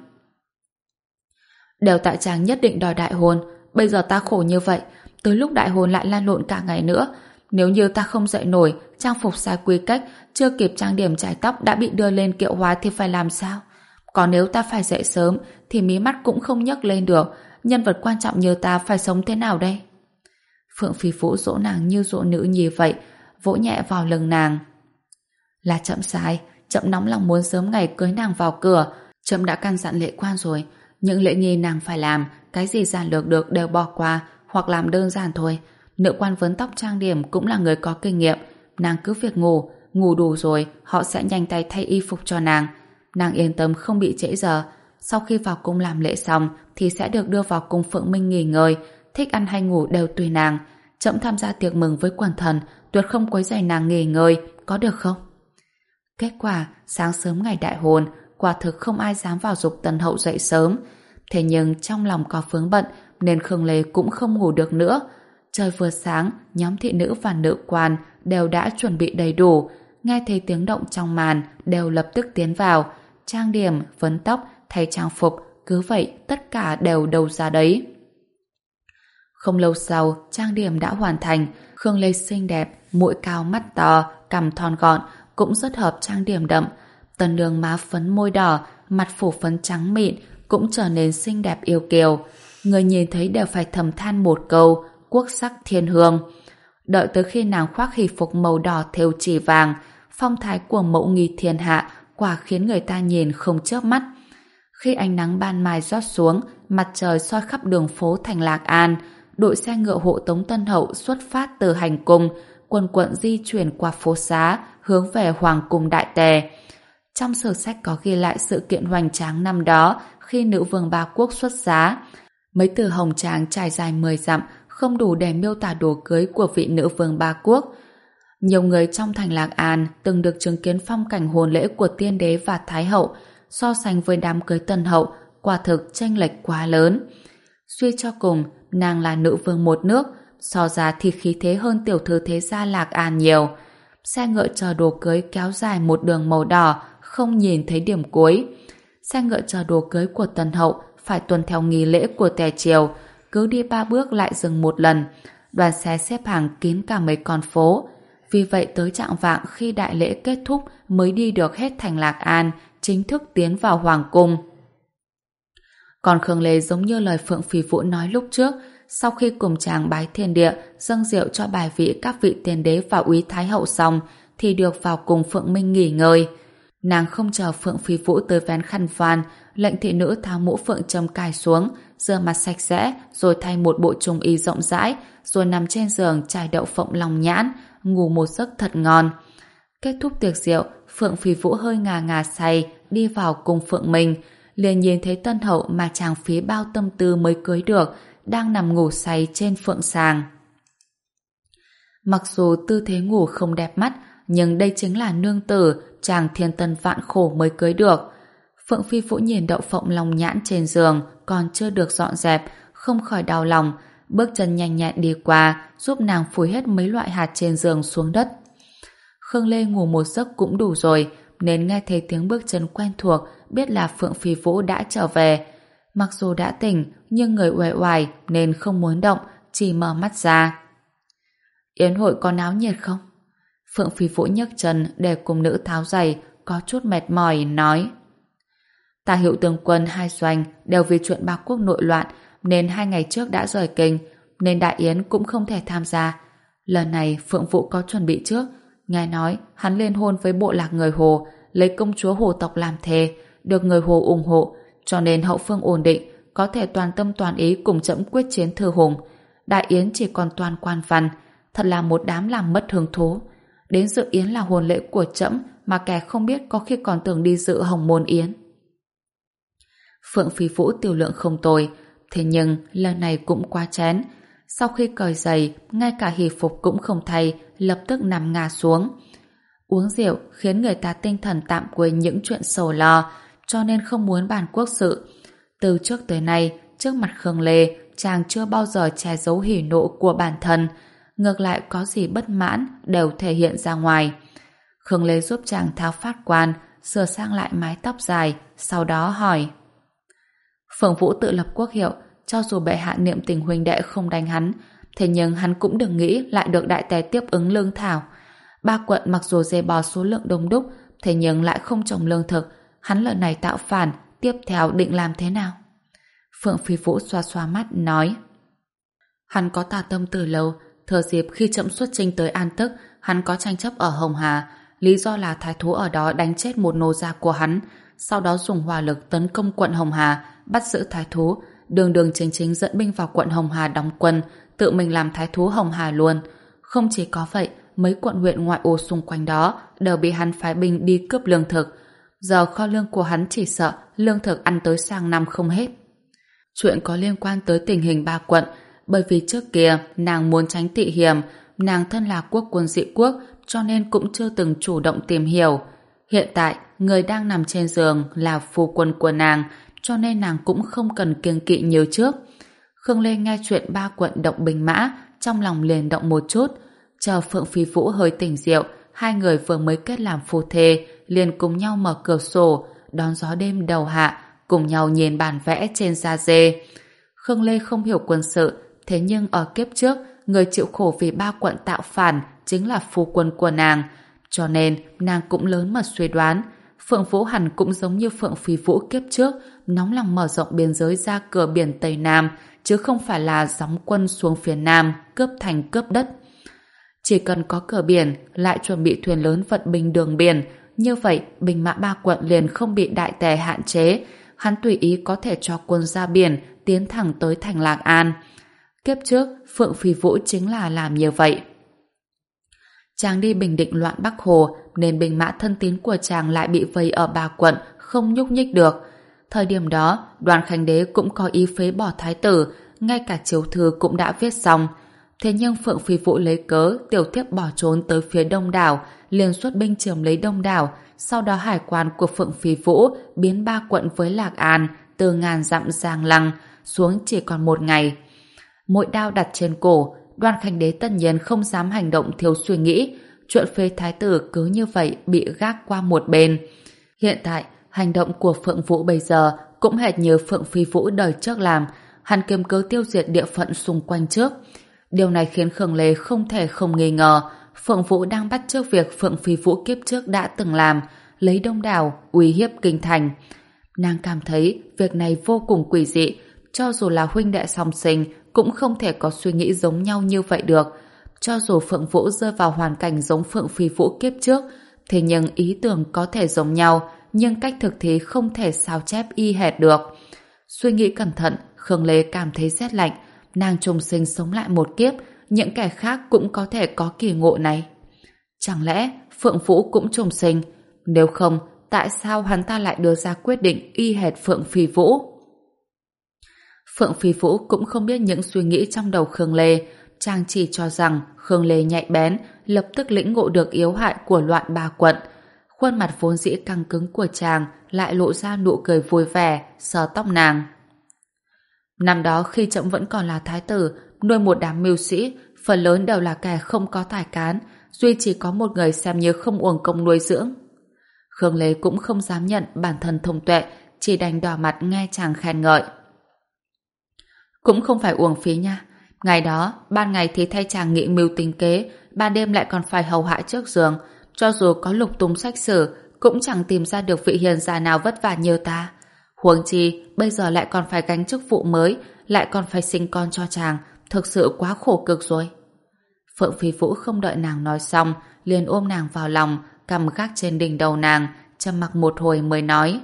đều tại chàng nhất định đòi đại hôn, bây giờ ta khổ như vậy, tới lúc đại hôn lại lan lộn cả ngày nữa. Nếu như ta không dậy nổi, trang phục sai quy cách, chưa kịp trang điểm chải tóc đã bị đưa lên kiệu hóa thì phải làm sao? Còn nếu ta phải dậy sớm, thì mí mắt cũng không nhấc lên được, nhân vật quan trọng như ta phải sống thế nào đây? Phượng Phi Vũ dỗ nàng như dỗ nữ nhi vậy, vỗ nhẹ vào lưng nàng. Là chậm sai, chậm nóng lòng muốn sớm ngày cưới nàng vào cửa, chậm đã căn dặn lệ quan rồi, những lễ nghi nàng phải làm, cái gì giản lược được đều bỏ qua, hoặc làm đơn giản thôi. Nữ quan vấn tóc trang điểm cũng là người có kinh nghiệm, nàng cứ việc ngủ, ngủ đủ rồi, họ sẽ nhanh tay thay y phục cho nàng. Nàng yên tâm không bị trễ giờ, sau khi vào cung làm lễ xong thì sẽ được đưa vào cung Phượng Minh nghỉ ngơi, thích ăn hay ngủ đều tùy nàng. Trẫm tham gia tiệc mừng với quần thần, tuyệt không quấy rầy nàng nghỉ ngơi, có được không? Kết quả, sáng sớm ngày đại hôn, quả thực không ai dám vào giục tần hậu dậy sớm. Thế nhưng trong lòng có vướng bận nên Khương Lê cũng không ngủ được nữa. Trời vừa sáng, nhóm thị nữ và nữ quan đều đã chuẩn bị đầy đủ, nghe thấy tiếng động trong màn đều lập tức tiến vào, trang điểm, vấn tóc, thay trang phục, cứ vậy tất cả đều đầu ra đấy. Không lâu sau, trang điểm đã hoàn thành, Khương Lê xinh đẹp, mũi cao mắt to, cằm thon gọn, cũng rất hợp trang điểm đậm. Tần Nương má phấn môi đỏ, mặt phủ phấn trắng mịn, cũng trở nên xinh đẹp yêu kiều. Người nhìn thấy đều phải thầm than một câu, quốc sắc thiên hương. Đợi tới khi nàng khoác hỷ phục màu đỏ thêu chỉ vàng, phong thái của mẫu nghi thiên hạ quả khiến người ta nhìn không chớp mắt. Khi ánh nắng ban mai rót xuống, mặt trời soi khắp đường phố thành Lạc An, đội xe ngựa hộ tống Tân Hậu xuất phát từ hành cung, quần quận di chuyển qua phố xá, hướng về Hoàng cung Đại Tề. Trong sử sách có ghi lại sự kiện hoành tráng năm đó khi nữ vương Ba Quốc xuất giá. Mấy từ hồng tráng trải dài mười dặm không đủ để miêu tả đồ cưới của vị nữ vương Ba Quốc. Nhiều người trong thành Lạc An từng được chứng kiến phong cảnh hôn lễ của tiên đế và thái hậu, so sánh với đám cưới Tân Hậu, quả thực chênh lệch quá lớn. Suy cho cùng, nàng là nữ vương một nước, so ra thì khí thế hơn tiểu thư thế gia Lạc An nhiều. Xe ngựa chờ đồ cưới kéo dài một đường màu đỏ, không nhìn thấy điểm cuối. Xe ngựa chờ đồ cưới của Tân Hậu phải tuân theo nghi lễ của tề triều, cứ đi ba bước lại dừng một lần. Đoàn xe xếp hàng kín cả mấy con phố. Vì vậy tới trạng vạng khi đại lễ kết thúc mới đi được hết thành Lạc An, chính thức tiến vào Hoàng cung. Còn Khương Lê giống như lời Phượng Phi Vũ nói lúc trước, sau khi cùng chàng bái thiên địa, dâng rượu cho bài vị các vị tiên đế và úy thái hậu xong, thì được vào cùng Phượng Minh nghỉ ngơi. Nàng không chờ Phượng Phi Vũ tới vén khăn voan, lệnh thị nữ tháo mũ phượng châm cài xuống, rửa mặt sạch sẽ, rồi thay một bộ trung y rộng rãi, rồi nằm trên giường trải đậu phộng lòng nhãn, ngủ một giấc thật ngon. Kết thúc tiệc rượu, Phượng Phi Vũ hơi ngà ngà say, đi vào cung Phượng Minh, liền nhìn thấy tân hậu mà chàng phí bao tâm tư mới cưới được, đang nằm ngủ say trên phượng sàng. Mặc dù tư thế ngủ không đẹp mắt, nhưng đây chính là nương tử chàng thiên tân vạn khổ mới cưới được. Phượng Phi Vũ nhìn đậu phộng lòng nhãn trên giường còn chưa được dọn dẹp, không khỏi đau lòng, bước chân nhanh nhẹn đi qua, giúp nàng phủi hết mấy loại hạt trên giường xuống đất. Khương Lê ngủ một giấc cũng đủ rồi, nên nghe thấy tiếng bước chân quen thuộc, biết là Phượng Phi Vũ đã trở về. Mặc dù đã tỉnh, nhưng người uể oải nên không muốn động, chỉ mở mắt ra. Yến hội có náo nhiệt không? Phượng Phi Vũ nhấc chân để cùng nữ tháo giày, có chút mệt mỏi, nói. Tả Hiệu tướng quân hai doanh đều vì chuyện Ba Quốc nội loạn, nên hai ngày trước đã rời kinh, nên Đại Yến cũng không thể tham gia. Lần này Phượng Vũ có chuẩn bị trước, nghe nói hắn liên hôn với bộ lạc người Hồ, lấy công chúa Hồ tộc làm thề, được người Hồ ủng hộ, cho nên hậu phương ổn định, có thể toàn tâm toàn ý cùng trẫm quyết chiến Thư Hùng. Đại Yến chỉ còn toàn quan văn, thật là một đám làm mất hứng thú. Đến dự yến là hôn lễ của trẫm, mà kẻ không biết có khi còn tưởng đi dự hồng môn yến. Phượng Phi Vũ tiểu lượng không tồi, thế nhưng lần này cũng quá chén. Sau khi cởi giày, ngay cả hỷ phục cũng không thay, lập tức nằm ngả xuống. Uống rượu khiến người ta tinh thần tạm quên những chuyện sầu lo, cho nên không muốn bàn quốc sự. Từ trước tới nay, trước mặt Khương Lê, chàng chưa bao giờ che giấu hỉ nộ của bản thân, ngược lại có gì bất mãn đều thể hiện ra ngoài. Khương Lê giúp chàng tháo phát quan, sửa sang lại mái tóc dài, sau đó hỏi. Phượng Vũ tự lập quốc hiệu, cho dù bệ hạ niệm tình huynh đệ không đánh hắn, thế nhưng hắn cũng đừng nghĩ lại được đại tề tiếp ứng lương thảo. Ba quận mặc dù dè bò số lượng đông đúc, thế nhưng lại không trồng lương thực. Hắn lần này tạo phản, tiếp theo định làm thế nào? Phượng Phi Vũ xoa xoa mắt, nói. Hắn có tà tâm từ lâu, thừa dịp khi chậm xuất chinh tới An Tức, hắn có tranh chấp ở Hồng Hà, lý do là thái thú ở đó đánh chết một nô gia của hắn, sau đó dùng hỏa lực tấn công quận Hồng Hà, bắt giữ thái thú, đường đường chính chính dẫn binh vào quận Hồng Hà đóng quân, tự mình làm thái thú Hồng Hà luôn. Không chỉ có vậy, mấy quận huyện ngoại ô xung quanh đó đều bị hắn phái binh đi cướp lương thực. Giờ kho lương của hắn chỉ sợ lương thực ăn tới sang năm không hết. Chuyện có liên quan tới tình hình ba quận, bởi vì trước kia nàng muốn tránh tị hiểm, nàng thân là quốc quân dị quốc, cho nên cũng chưa từng chủ động tìm hiểu. Hiện tại, người đang nằm trên giường là phu quân của nàng, cho nên nàng cũng không cần kiêng kỵ như trước. Khương Lê nghe chuyện ba quận động binh mã, trong lòng liền động một chút. Chờ Phượng Phi Vũ hơi tỉnh rượu, hai người vừa mới kết làm phu thê, liền cùng nhau mở cửa sổ, đón gió đêm đầu hạ, cùng nhau nhìn bản vẽ trên da dê. Khương Lê không hiểu quân sự, thế nhưng ở kiếp trước, người chịu khổ vì ba quận tạo phản chính là phu quân của nàng, cho nên nàng cũng lớn mật suy đoán Phượng Vũ hẳn cũng giống như Phượng Phi Vũ kiếp trước, nóng lòng mở rộng biên giới ra cửa biển Tây Nam, chứ không phải là gióng quân xuống phía Nam cướp thành cướp đất. Chỉ cần có cửa biển, lại chuẩn bị thuyền lớn vận binh đường biển, như vậy binh mã ba quận liền không bị đại tề hạn chế, hắn tùy ý có thể cho quân ra biển tiến thẳng tới thành Lạc An. Kiếp trước, Phượng Phi Vũ chính là làm như vậy. Chàng đi bình định loạn Bắc Hồ, nên binh mã thân tín của chàng lại bị vây ở ba quận, không nhúc nhích được. Thời điểm đó, Đoàn Khánh Đế cũng có ý phế bỏ thái tử, ngay cả chiếu thư cũng đã viết xong. Thế nhưng Phượng Phi Vũ lấy cớ tiểu thiếp bỏ trốn tới phía đông đảo, liền xuất binh chiếm lấy đông đảo, sau đó hải quan của Phượng Phi Vũ biến ba quận với Lạc An từ ngàn dặm giang lăng xuống chỉ còn một ngày. Mỗi đao đặt trên cổ, Đoàn Khánh Đế tất nhiên không dám hành động thiếu suy nghĩ, chuyện phế thái tử cứ như vậy bị gác qua một bên. Hiện tại, hành động của Phượng Vũ bây giờ cũng hệt như Phượng Phi Vũ đời trước làm, hắn kiếm cớ tiêu diệt địa phận xung quanh trước. Điều này khiến Khương Lê không thể không nghi ngờ Phượng Vũ đang bắt chước việc Phượng Phi Vũ kiếp trước đã từng làm, lấy đông đảo, uy hiếp kinh thành. Nàng cảm thấy việc này vô cùng quỷ dị, cho dù là huynh đệ song sinh cũng không thể có suy nghĩ giống nhau như vậy được. Cho dù Phượng Vũ rơi vào hoàn cảnh giống Phượng Phi Vũ kiếp trước, Thế nhưng ý tưởng có thể giống nhau, nhưng cách thực thi không thể sao chép y hệt được. Suy nghĩ cẩn thận, Khương Lê cảm thấy rét lạnh. Nàng trùng sinh sống lại một kiếp, những kẻ khác cũng có thể có kỳ ngộ này. Chẳng lẽ Phượng Vũ cũng trùng sinh? Nếu không, tại sao hắn ta lại đưa ra quyết định y hệt Phượng Phi Vũ? Phượng Phi Vũ cũng không biết những suy nghĩ trong đầu Khương Lê. Chàng chỉ cho rằng Khương Lê nhạy bén, lập tức lĩnh ngộ được yếu hại của loạn ba quận. Khuôn mặt vốn dĩ căng cứng của chàng lại lộ ra nụ cười vui vẻ, sờ tóc nàng. Năm đó khi trẫm vẫn còn là thái tử, nuôi một đám mưu sĩ, phần lớn đều là kẻ không có tài cán, duy chỉ có một người xem như không uổng công nuôi dưỡng. Khương Lê cũng không dám nhận bản thân thông tuệ, chỉ đành đỏ mặt nghe chàng khen ngợi. Cũng không phải uổng phí nha. Ngày đó, ban ngày thì thay chàng nghị mưu tính kế, ban đêm lại còn phải hầu hạ trước giường. Cho dù có lục tung sách sử, cũng chẳng tìm ra được vị hiền giả nào vất vả như ta. Huống chi, bây giờ lại còn phải gánh chức vụ mới, lại còn phải sinh con cho chàng, thực sự quá khổ cực rồi. Phượng Phi Vũ không đợi nàng nói xong, liền ôm nàng vào lòng, cầm gác trên đỉnh đầu nàng, trầm mặc một hồi mới nói.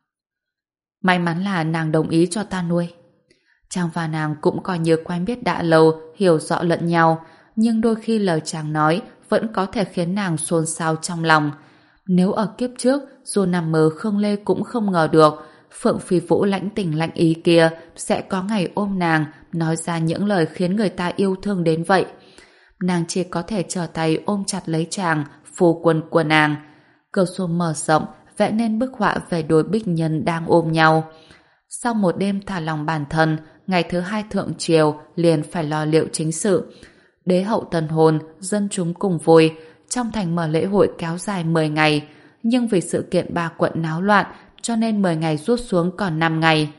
May mắn là nàng đồng ý cho ta nuôi. Chàng và nàng cũng coi như quen biết đã lâu, hiểu rõ lẫn nhau, nhưng đôi khi lời chàng nói vẫn có thể khiến nàng xôn xao trong lòng. Nếu ở kiếp trước, dù nằm mơ Khương Lê cũng không ngờ được, Phượng Phi Vũ lãnh tình lãnh ý kia sẽ có ngày ôm nàng, nói ra những lời khiến người ta yêu thương đến vậy. Nàng chỉ có thể trở tay ôm chặt lấy chàng, phu quân của nàng. Cửa sổ mở rộng, vẽ nên bức họa về đôi bích nhân đang ôm nhau. Sau một đêm thả lòng bản thân, ngày thứ hai thượng triều liền phải lo liệu chính sự. Đế hậu tân hôn, dân chúng cùng vui, trong thành mở lễ hội kéo dài mười ngày, nhưng vì sự kiện ba quận náo loạn, cho nên mười ngày rút xuống còn năm ngày.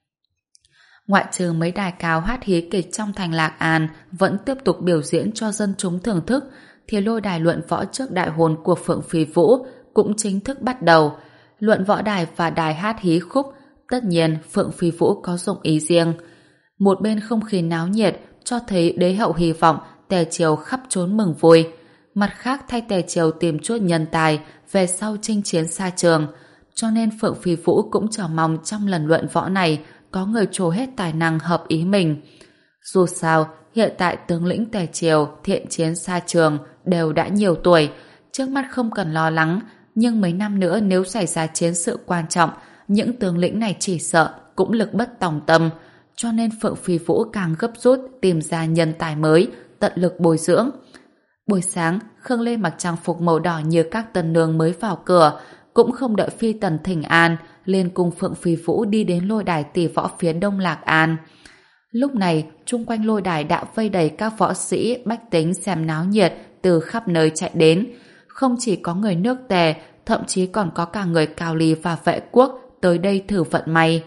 Ngoại trừ mấy đài cao hát hí kịch trong thành Lạc An vẫn tiếp tục biểu diễn cho dân chúng thưởng thức, thì lôi đài luận võ trước đại hôn của Phượng Phi Vũ cũng chính thức bắt đầu. Luận võ đài và đài hát hí khúc, tất nhiên Phượng Phi Vũ có dụng ý riêng. Một bên không khí náo nhiệt cho thấy đế hậu hy vọng tề triều khắp trốn mừng vui. Mặt khác thay tề triều tìm chút nhân tài về sau chinh chiến xa trường. Cho nên Phượng Phi Vũ cũng chờ mong trong lần luận võ này có người trổ hết tài năng hợp ý mình. Dù sao, hiện tại tướng lĩnh tề triều, thiện chiến xa trường đều đã nhiều tuổi, trước mắt không cần lo lắng, nhưng mấy năm nữa nếu xảy ra chiến sự quan trọng, những tướng lĩnh này chỉ sợ cũng lực bất tòng tâm, cho nên Phượng Phi Vũ càng gấp rút tìm ra nhân tài mới, tận lực bồi dưỡng. Buổi sáng, Khương Lê mặc trang phục màu đỏ như các tân nương mới vào cửa, cũng không đợi phi tần thỉnh an, liền cùng Phượng Phi Vũ đi đến lôi đài tỷ võ phía đông Lạc An. Lúc này, chung quanh lôi đài đã vây đầy các võ sĩ bách tính xem náo nhiệt từ khắp nơi chạy đến. Không chỉ có người nước Tề, thậm chí còn có cả người Cao Ly và vệ quốc tới đây thử vận may.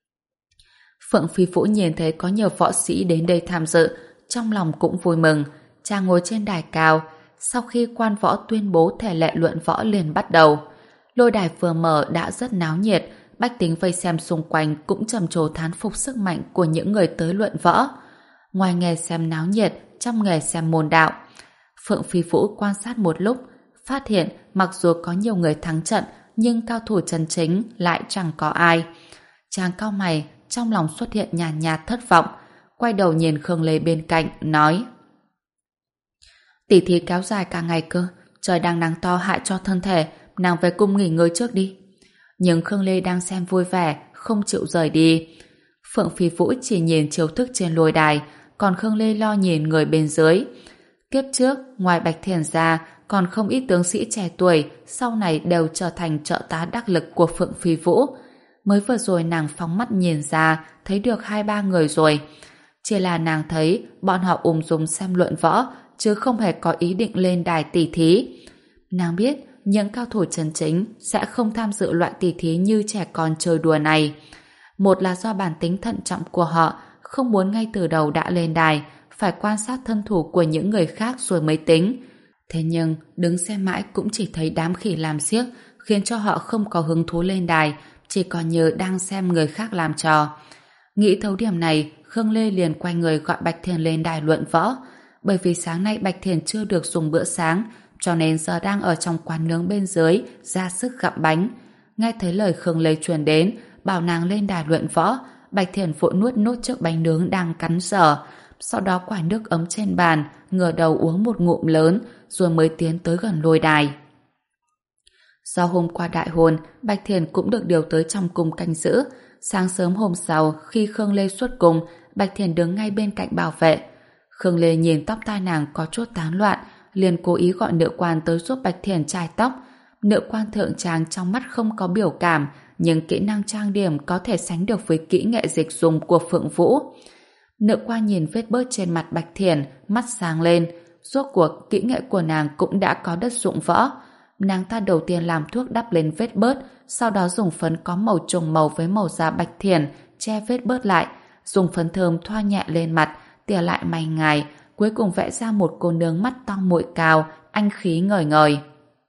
Phượng Phi Vũ nhìn thấy có nhiều võ sĩ đến đây tham dự, trong lòng cũng vui mừng. Chàng ngồi trên đài cao, sau khi quan võ tuyên bố thể lệ luận võ liền bắt đầu. Lôi đài vừa mở đã rất náo nhiệt, bách tính vây xem xung quanh cũng trầm trồ thán phục sức mạnh của những người tới luận võ. Ngoài nghề xem náo nhiệt, trong nghề xem môn đạo. Phượng Phi Vũ quan sát một lúc, phát hiện mặc dù có nhiều người thắng trận, nhưng cao thủ chân chính lại chẳng có ai. Chàng cau mày, trong lòng xuất hiện nhàn nhạt, nhạt thất vọng, quay đầu nhìn Khương Lê bên cạnh, nói: tỷ thí kéo dài cả ngày cơ, trời đang nắng to hại cho thân thể, nàng về cung nghỉ ngơi trước đi. Nhưng Khương Lê đang xem vui vẻ, không chịu rời đi. Phượng Phi Vũ chỉ nhìn chiếu thức trên lôi đài, còn Khương Lê lo nhìn người bên dưới. Kiếp trước, ngoài Bạch Thiền ra, còn không ít tướng sĩ trẻ tuổi, sau này đều trở thành trợ tá đắc lực của Phượng Phi Vũ. Mới vừa rồi nàng phóng mắt nhìn ra, thấy được hai ba người rồi. Chỉ là nàng thấy bọn họ ung dung xem luận võ, chứ không hề có ý định lên đài tỷ thí. Nàng biết những cao thủ chân chính sẽ không tham dự loại tỷ thí như trẻ con chơi đùa này. Một là do bản tính thận trọng của họ, không muốn ngay từ đầu đã lên đài, phải quan sát thân thủ của những người khác rồi mới tính. Thế nhưng, đứng xem mãi cũng chỉ thấy đám khỉ làm xiếc, khiến cho họ không có hứng thú lên đài, chỉ còn nhớ đang xem người khác làm trò. Nghĩ thấu điểm này, Khương Lê liền quay người gọi Bạch Thiền lên đài luận võ. Bởi vì sáng nay Bạch Thiền chưa được dùng bữa sáng, cho nên giờ đang ở trong quán nướng bên dưới, ra sức gặm bánh. Nghe thấy lời Khương Lê truyền đến, bảo nàng lên đài luyện võ, Bạch Thiển vội nuốt nốt chiếc bánh nướng đang cắn dở, sau đó quải nước ấm trên bàn, ngửa đầu uống một ngụm lớn, rồi mới tiến tới gần lôi đài. Do hôm qua đại hôn, Bạch Thiển cũng được điều tới trong cung canh giữ. Sáng sớm hôm sau, khi Khương Lê xuất cung, Bạch Thiển đứng ngay bên cạnh bảo vệ. Khương Lê nhìn tóc tai nàng có chút tán loạn, liền cố ý gọi nữ quan tới giúp Bạch Thiển chải tóc. Nữ quan thượng tràng trong mắt không có biểu cảm, nhưng kỹ năng trang điểm có thể sánh được với kỹ nghệ dịch dùng của Phượng Vũ. Nữ quan nhìn vết bớt trên mặt Bạch Thiển, mắt sáng lên. Rốt cuộc kỹ nghệ của nàng cũng đã có đất dụng võ. Nàng ta đầu tiên làm thuốc đắp lên vết bớt, sau đó dùng phấn có màu trùng màu với màu da Bạch Thiển che vết bớt lại, dùng phấn thơm thoa nhẹ lên mặt, tỉa lại mày ngài, cuối cùng vẽ ra một cô nương mắt to muội cao, anh khí ngời ngời.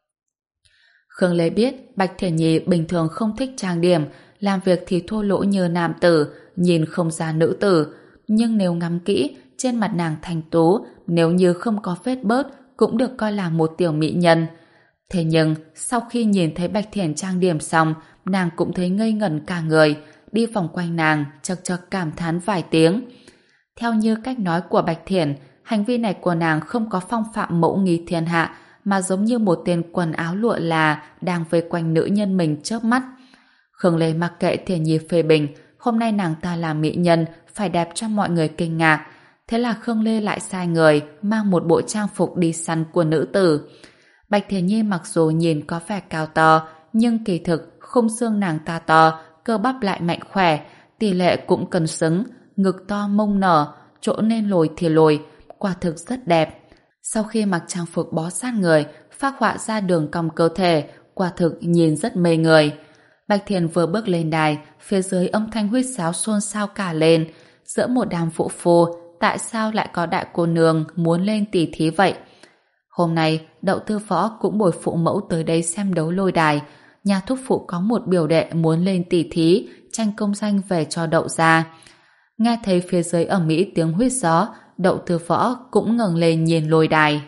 Khương Lê biết Bạch Thiển Nhi bình thường không thích trang điểm, làm việc thì thô lỗ như nam tử, nhìn không ra nữ tử, nhưng nếu ngắm kỹ, trên mặt nàng thanh tú, nếu như không có vết bớt, cũng được coi là một tiểu mỹ nhân. Thế nhưng, sau khi nhìn thấy Bạch Thiển trang điểm xong, nàng cũng thấy ngây ngẩn cả người, đi vòng quanh nàng, chật chật cảm thán vài tiếng. Theo như cách nói của Bạch Thiển, hành vi này của nàng không có phong phạm mẫu nghi thiên hạ, mà giống như một tên quần áo lụa là đang vây quanh nữ nhân mình chớp mắt. Khương Lê mặc kệ Thiển Nhi phê bình, hôm nay nàng ta là mỹ nhân, phải đẹp cho mọi người kinh ngạc. Thế là Khương Lê lại sai người, mang một bộ trang phục đi săn của nữ tử. Bạch Thiển Nhi mặc dù nhìn có vẻ cao to, nhưng kỳ thực khung xương nàng ta to, cơ bắp lại mạnh khỏe, tỷ lệ cũng cân xứng, ngực to mông nở, chỗ nên lồi thì lồi, quả thực rất đẹp. Sau khi mặc trang phục bó sát người, phác họa ra đường cong cơ thể, quả thực nhìn rất mê người. Bạch Thiển vừa bước lên đài, phía dưới âm thanh huýt sáo xôn xao cả lên. Giữa một đám vũ phu, tại sao lại có đại cô nương muốn lên tỷ thí vậy? Hôm nay, Đậu Tư Võ cũng bồi phụ mẫu tới đây xem đấu lôi đài. Nhà thúc phụ có một biểu đệ muốn lên tỷ thí, tranh công danh về cho Đậu gia. Nghe thấy phía dưới ầm ĩ tiếng huýt gió, Đậu Tư Võ cũng ngẩng lên nhìn lôi đài.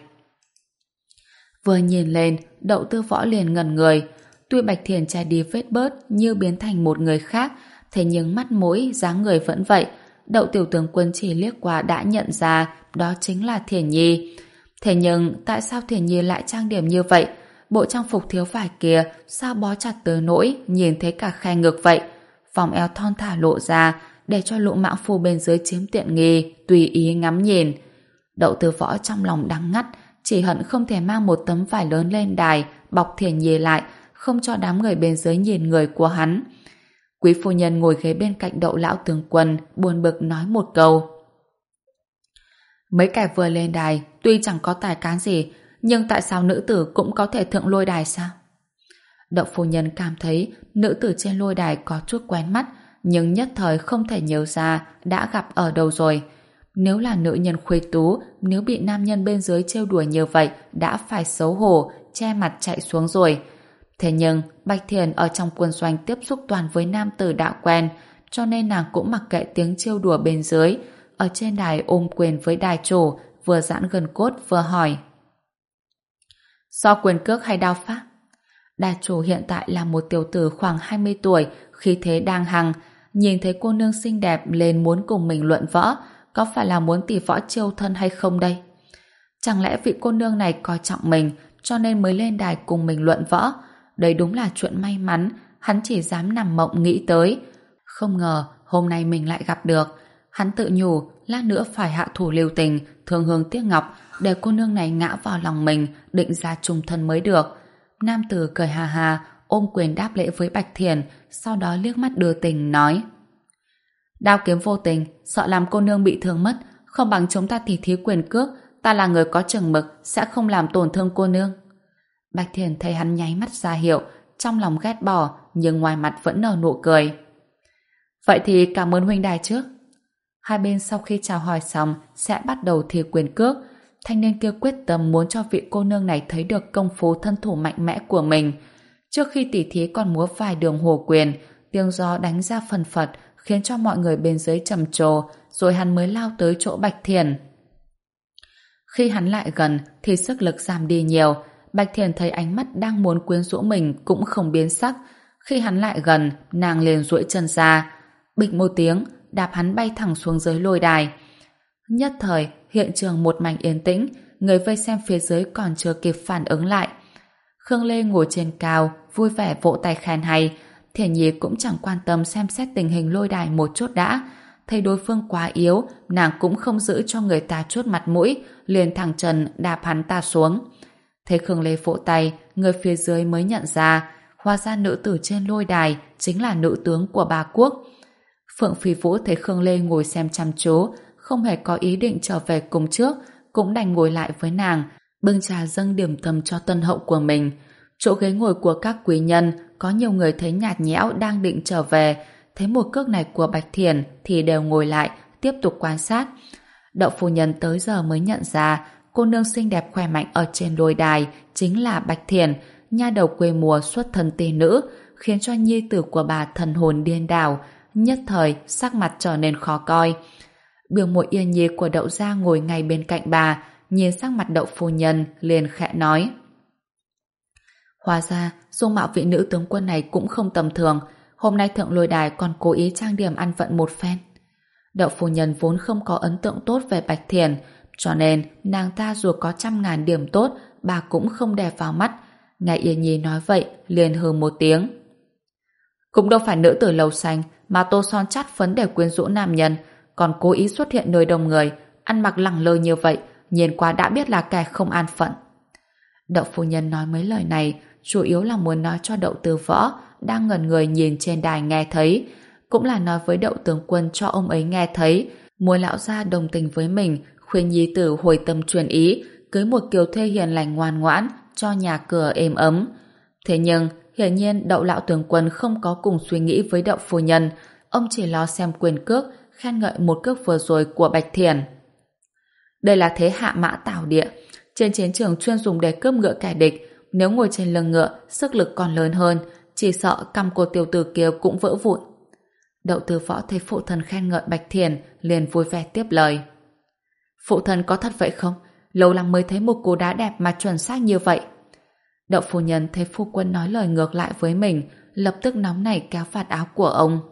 Vừa nhìn lên, Đậu Tư Võ liền ngẩn người. Tuy Bạch Thiển che đi vết bớt như biến thành một người khác, thế nhưng mắt mũi, dáng người vẫn vậy. Đậu tiểu tướng quân chỉ liếc qua đã nhận ra đó chính là Thiển Nhi. Thế nhưng tại sao Thiển Nhi lại trang điểm như vậy? Bộ trang phục thiếu vải kia sao bó chặt tới nỗi nhìn thấy cả khe ngực vậy? Vòng eo thon thả lộ ra để cho lũ mãng phu bên dưới chiếm tiện nghi, tùy ý ngắm nhìn. Đậu Tư Võ trong lòng đắng ngắt, chỉ hận không thể mang một tấm vải lớn lên đài, bọc Thiển Nhi lại, không cho đám người bên dưới nhìn người của hắn. Quý phu nhân ngồi ghế bên cạnh Đậu lão tướng quân, buồn bực nói một câu. Mấy kẻ vừa lên đài, tuy chẳng có tài cán gì, nhưng tại sao nữ tử cũng có thể thượng lôi đài sao? Đậu phu nhân cảm thấy nữ tử trên lôi đài có chút quen mắt, nhưng nhất thời không thể nhớ ra đã gặp ở đâu rồi. Nếu là nữ nhân khuê tú, nếu bị nam nhân bên dưới trêu đùa như vậy, đã phải xấu hổ, che mặt chạy xuống rồi. Thế nhưng, Bạch Thiển ở trong quân doanh tiếp xúc toàn với nam tử đã quen, cho nên nàng cũng mặc kệ tiếng trêu đùa bên dưới, ở trên đài ôm quyền với đài chủ, vừa giãn gân cốt vừa hỏi. Do quyền cước hay đao pháp? Đài chủ hiện tại là một tiểu tử khoảng hai mươi tuổi, khí thế đang hằng, nhìn thấy cô nương xinh đẹp lên muốn cùng mình luận võ, có phải là muốn tỷ võ chiêu thân hay không đây? Chẳng lẽ vị cô nương này coi trọng mình, cho nên mới lên đài cùng mình luận võ? Đây đúng là chuyện may mắn, hắn chỉ dám nằm mộng nghĩ tới. Không ngờ hôm nay mình lại gặp được. Hắn tự nhủ, lát nữa phải hạ thủ lưu tình, thương hương tiếc ngọc, để cô nương này ngã vào lòng mình, định ra chung thân mới được. Nam tử cười hà hà, ôm quyền đáp lễ với Bạch Thiển, sau đó liếc mắt đưa tình nói: Đao kiếm vô tình, sợ làm cô nương bị thương mất, không bằng chúng ta tỉ thí quyền cước, ta là người có chừng mực, sẽ không làm tổn thương cô nương. Bạch Thiển thấy hắn nháy mắt ra hiệu, trong lòng ghét bỏ, nhưng ngoài mặt vẫn nở nụ cười. Vậy thì cảm ơn huynh đài trước. Hai bên sau khi chào hỏi xong sẽ bắt đầu thi quyền cước. Thanh niên kia quyết tâm muốn cho vị cô nương này thấy được công phu thân thủ mạnh mẽ của mình. Trước khi tỉ thí còn múa vài đường hồ quyền, tiếng gió đánh ra phần phật khiến cho mọi người bên dưới trầm trồ, rồi hắn mới lao tới chỗ Bạch Thiển. Khi hắn lại gần thì sức lực giảm đi nhiều. Bạch Thiền thấy ánh mắt đang muốn quyến rũ mình cũng không biến sắc. Khi hắn lại gần, nàng liền duỗi chân ra. Bịch một tiếng, đạp hắn bay thẳng xuống dưới lôi đài. Nhất thời, hiện trường một mảnh yên tĩnh, người vây xem phía dưới còn chưa kịp phản ứng lại. Khương Lê ngồi trên cao, vui vẻ vỗ tay khen hay. Thiển Nhi cũng chẳng quan tâm xem xét tình hình lôi đài một chút đã. Thấy đối phương quá yếu, nàng cũng không giữ cho người ta chút mặt mũi, liền thẳng trần đạp hắn ta xuống. Thấy Khương Lê vỗ tay, người phía dưới mới nhận ra, hóa ra nữ tử trên lôi đài chính là nữ tướng của Ba Quốc. Phượng Phi Vũ thấy Khương Lê ngồi xem chăm chú, không hề có ý định trở về cùng trước, cũng đành ngồi lại với nàng, bưng trà dâng điểm tâm cho tân hậu của mình. Chỗ ghế ngồi của các quý nhân, có nhiều người thấy nhạt nhẽo đang định trở về, thấy một cước này của Bạch Thiền thì đều ngồi lại, tiếp tục quan sát. Đậu phu nhân tới giờ mới nhận ra, cô nương xinh đẹp khỏe mạnh ở trên lôi đài chính là Bạch Thiền, nha đầu quê mùa xuất thân tỷ nữ, khiến cho nhi tử của bà thần hồn điên đảo, nhất thời sắc mặt trở nên khó coi. Biểu muội Yên Nhi của Đậu gia ngồi ngay bên cạnh bà, nhìn sắc mặt Đậu phu nhân liền khẽ nói: hóa ra dung mạo vị nữ tướng quân này cũng không tầm thường, hôm nay thượng lôi đài còn cố ý trang điểm ăn vận một phen. Đậu phu nhân vốn không có ấn tượng tốt về Bạch Thiền, cho nên nàng ta dù có trăm ngàn điểm tốt, bà cũng không đè vào mắt. Nghe Yên Nhi nói vậy, liền hừ một tiếng. Cũng đâu phải nữ tử lầu xanh mà tô son chát phấn để quyến rũ nam nhân, còn cố ý xuất hiện nơi đông người, ăn mặc lẳng lơ như vậy, nhìn qua đã biết là kẻ không an phận. Đậu phu nhân nói mấy lời này chủ yếu là muốn nói cho Đậu Tư Võ đang ngẩn người nhìn trên đài nghe thấy, cũng là nói với Đậu tướng quân cho ông ấy nghe thấy, muốn lão gia đồng tình với mình, khuyên nhi tử hồi tâm chuyển ý, cưới một kiều thê hiền lành ngoan ngoãn, cho nhà cửa êm ấm. Thế nhưng hiển nhiên Đậu lão tướng quân không có cùng suy nghĩ với Đậu phu nhân, ông chỉ lo xem quyền cước, khen ngợi một cước vừa rồi của Bạch Thiền. Đây là thế hạ mã tảo địa, trên chiến trường chuyên dùng để cướp ngựa kẻ địch, nếu ngồi trên lưng ngựa, sức lực còn lớn hơn, chỉ sợ cằm của tiểu tử kia cũng vỡ vụn. Đậu Tư Võ thấy phụ thân khen ngợi Bạch Thiền, liền vui vẻ tiếp lời. Phụ thân có thật vậy không? Lâu lắm mới thấy một cú đá đẹp mà chuẩn xác như vậy. Đậu phu nhân thấy phu quân nói lời ngược lại với mình, lập tức nóng nảy kéo vạt áo của ông.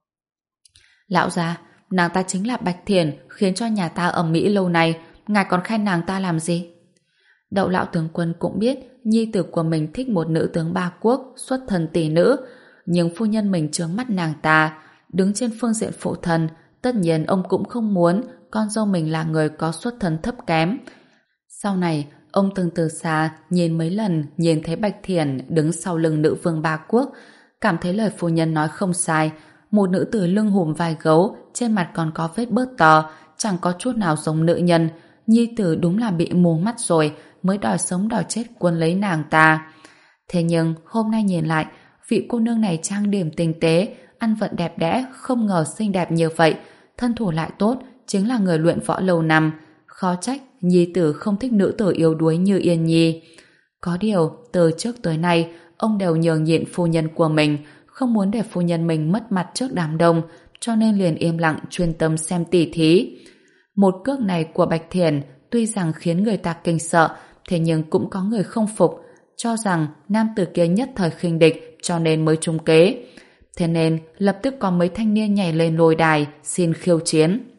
Lão gia, nàng ta chính là Bạch Thiền, khiến cho nhà ta ầm ĩ lâu nay, ngài còn khen nàng ta làm gì? Đậu lão tướng quân cũng biết nhi tử của mình thích một nữ tướng Ba Quốc xuất thân tỷ nữ, nhưng phu nhân mình chướng mắt nàng ta, đứng trên phương diện phụ thân, tất nhiên ông cũng không muốn con dâu mình là người có xuất thân thấp kém. Sau này, ông từng từ xa nhìn mấy lần nhìn thấy Bạch Thiền đứng sau lưng nữ vương Ba Quốc, cảm thấy lời phu nhân nói không sai, một nữ tử lưng hùm vai gấu, trên mặt còn có vết bớt to, chẳng có chút nào giống nữ nhân. Nhi tử đúng là bị mù mắt rồi, mới đòi sống đòi chết cuốn lấy nàng ta. Thế nhưng hôm nay nhìn lại, vị cô nương này trang điểm tinh tế, ăn vận đẹp đẽ, không ngờ xinh đẹp như vậy, thân thủ lại tốt, chính là người luyện võ lâu năm. Khó trách nhi tử không thích nữ tử yếu đuối như Yên Nhi. Có điều từ trước tới nay ông đều nhường nhịn phu nhân của mình, không muốn để phu nhân mình mất mặt trước đám đông, cho nên liền im lặng chuyên tâm xem tỉ thí. Một cước này của Bạch Thiền tuy rằng khiến người ta kinh sợ, thế nhưng cũng có người không phục, cho rằng nam tử kia nhất thời khinh địch cho nên mới trúng kế. Thế nên lập tức có mấy thanh niên nhảy lên lôi đài xin khiêu chiến.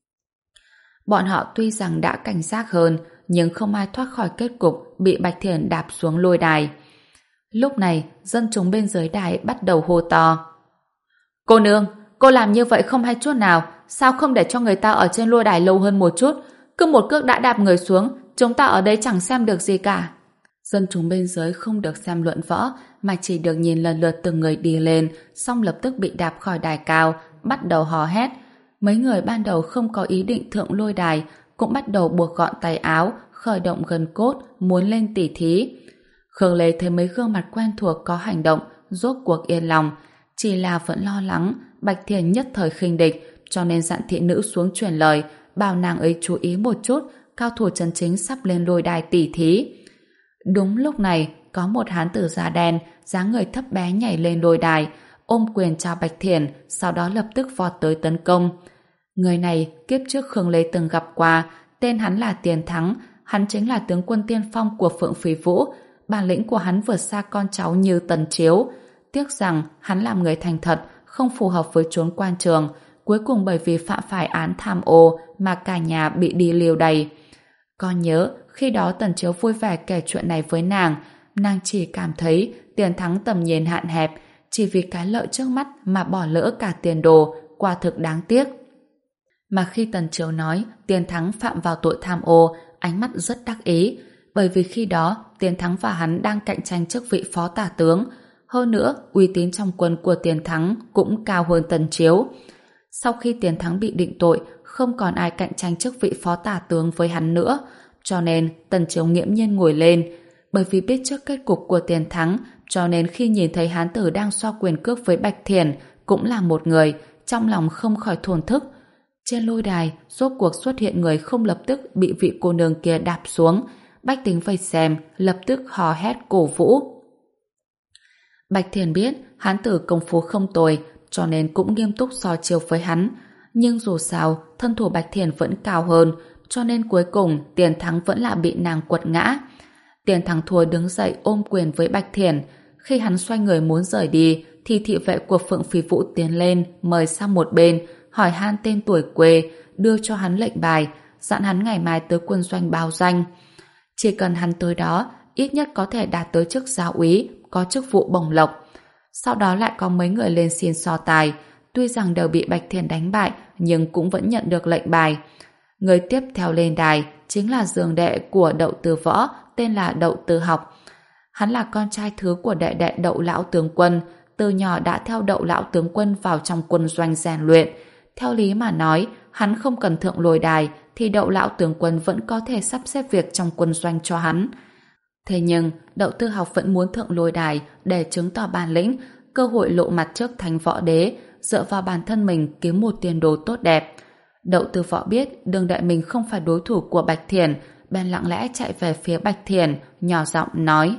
Bọn họ tuy rằng đã cảnh giác hơn, nhưng không ai thoát khỏi kết cục bị Bạch Thiền đạp xuống lôi đài. Lúc này, dân chúng bên dưới đài bắt đầu hô to. Cô nương, cô làm như vậy không hay chút nào, sao không để cho người ta ở trên lôi đài lâu hơn một chút? Cứ một cước đã đạp người xuống, chúng ta ở đây chẳng xem được gì cả. Dân chúng bên dưới không được xem luận võ, mà chỉ được nhìn lần lượt từng người đi lên, xong lập tức bị đạp khỏi đài cao, bắt đầu hò hét. Mấy người ban đầu không có ý định thượng lôi đài, cũng bắt đầu buộc gọn tay áo, khởi động gân cốt, muốn lên tỉ thí. Khương Lê thấy mấy gương mặt quen thuộc có hành động, rốt cuộc yên lòng, chỉ là vẫn lo lắng Bạch Thiền nhất thời khinh địch, cho nên dặn thị nữ xuống truyền lời, bảo nàng ấy chú ý một chút, cao thủ chân chính sắp lên lôi đài tỉ thí. Đúng lúc này, có một hán tử da đen, dáng người thấp bé nhảy lên lôi đài, ôm quyền chào Bạch Thiền, sau đó lập tức vọt tới tấn công. Người này kiếp trước Khương Lê từng gặp qua, tên hắn là Tiền Thắng, hắn chính là tướng quân tiên phong của Phượng Phi Vũ. bản lĩnh của hắn vượt xa con cháu như Tần Chiếu. Tiếc rằng hắn làm người thành thật, không phù hợp với chốn quan trường, cuối cùng bởi vì phạm phải án tham ô mà cả nhà bị đi liều đày. Con nhớ, khi đó Tần Chiếu vui vẻ kể chuyện này với nàng, nàng chỉ cảm thấy Tiền Thắng tầm nhìn hạn hẹp, chỉ vì cái lợi trước mắt mà bỏ lỡ cả tiền đồ, quả thực đáng tiếc. Mà khi Tần Chiếu nói Tiền Thắng phạm vào tội tham ô, ánh mắt rất đắc ý, bởi vì khi đó Tiền Thắng và hắn đang cạnh tranh chức vị phó tả tướng. Hơn nữa, uy tín trong quân của Tiền Thắng cũng cao hơn Tần Chiếu. Sau khi Tiền Thắng bị định tội, không còn ai cạnh tranh chức vị phó tả tướng với hắn nữa, cho nên Tần Chiếu nghiễm nhiên ngồi lên. Bởi vì biết trước kết cục của Tiền Thắng, cho nên khi nhìn thấy hán tử đang so quyền cước với Bạch Thiển, cũng là một người, trong lòng không khỏi thổn thức. Trên lôi đài, rốt cuộc xuất hiện người không lập tức bị vị cô nương kia đạp xuống. Bách tính vây xem, lập tức hò hét cổ vũ. Bạch Thiển biết hán tử công phu không tồi, cho nên cũng nghiêm túc so chiêu với hắn. Nhưng dù sao, thân thủ Bạch Thiển vẫn cao hơn, cho nên cuối cùng Tiền Thắng vẫn là bị nàng quật ngã. Tiền Thắng thua đứng dậy ôm quyền với Bạch Thiển. Khi hắn xoay người muốn rời đi, thì thị vệ của Phượng Phi Vũ tiến lên, mời sang một bên, hỏi han tên tuổi quê, đưa cho hắn lệnh bài, dặn hắn ngày mai tới quân doanh báo danh. Chỉ cần hắn tới đó, ít nhất có thể đạt tới chức giáo úy, có chức vụ bổng lộc. Sau đó lại có mấy người lên xin so tài, tuy rằng đều bị Bạch Thiển đánh bại, nhưng cũng vẫn nhận được lệnh bài. Người tiếp theo lên đài chính là dường đệ của Đậu Từ Võ, tên là Đậu Từ Học. Hắn là con trai thứ của đệ đệ Đậu lão tướng quân, từ nhỏ đã theo Đậu lão tướng quân vào trong quân doanh rèn luyện. Theo lý mà nói, hắn không cần thượng lôi đài, thì Đậu lão tướng quân vẫn có thể sắp xếp việc trong quân doanh cho hắn. Thế nhưng, Đậu Tư Học vẫn muốn thượng lôi đài để chứng tỏ bản lĩnh, cơ hội lộ mặt trước Thánh Võ Đế, dựa vào bản thân mình kiếm một tiền đồ tốt đẹp. Đậu Tư Võ biết đường đệ mình không phải đối thủ của Bạch Thiển, bèn lặng lẽ chạy về phía Bạch Thiển, nhỏ giọng nói: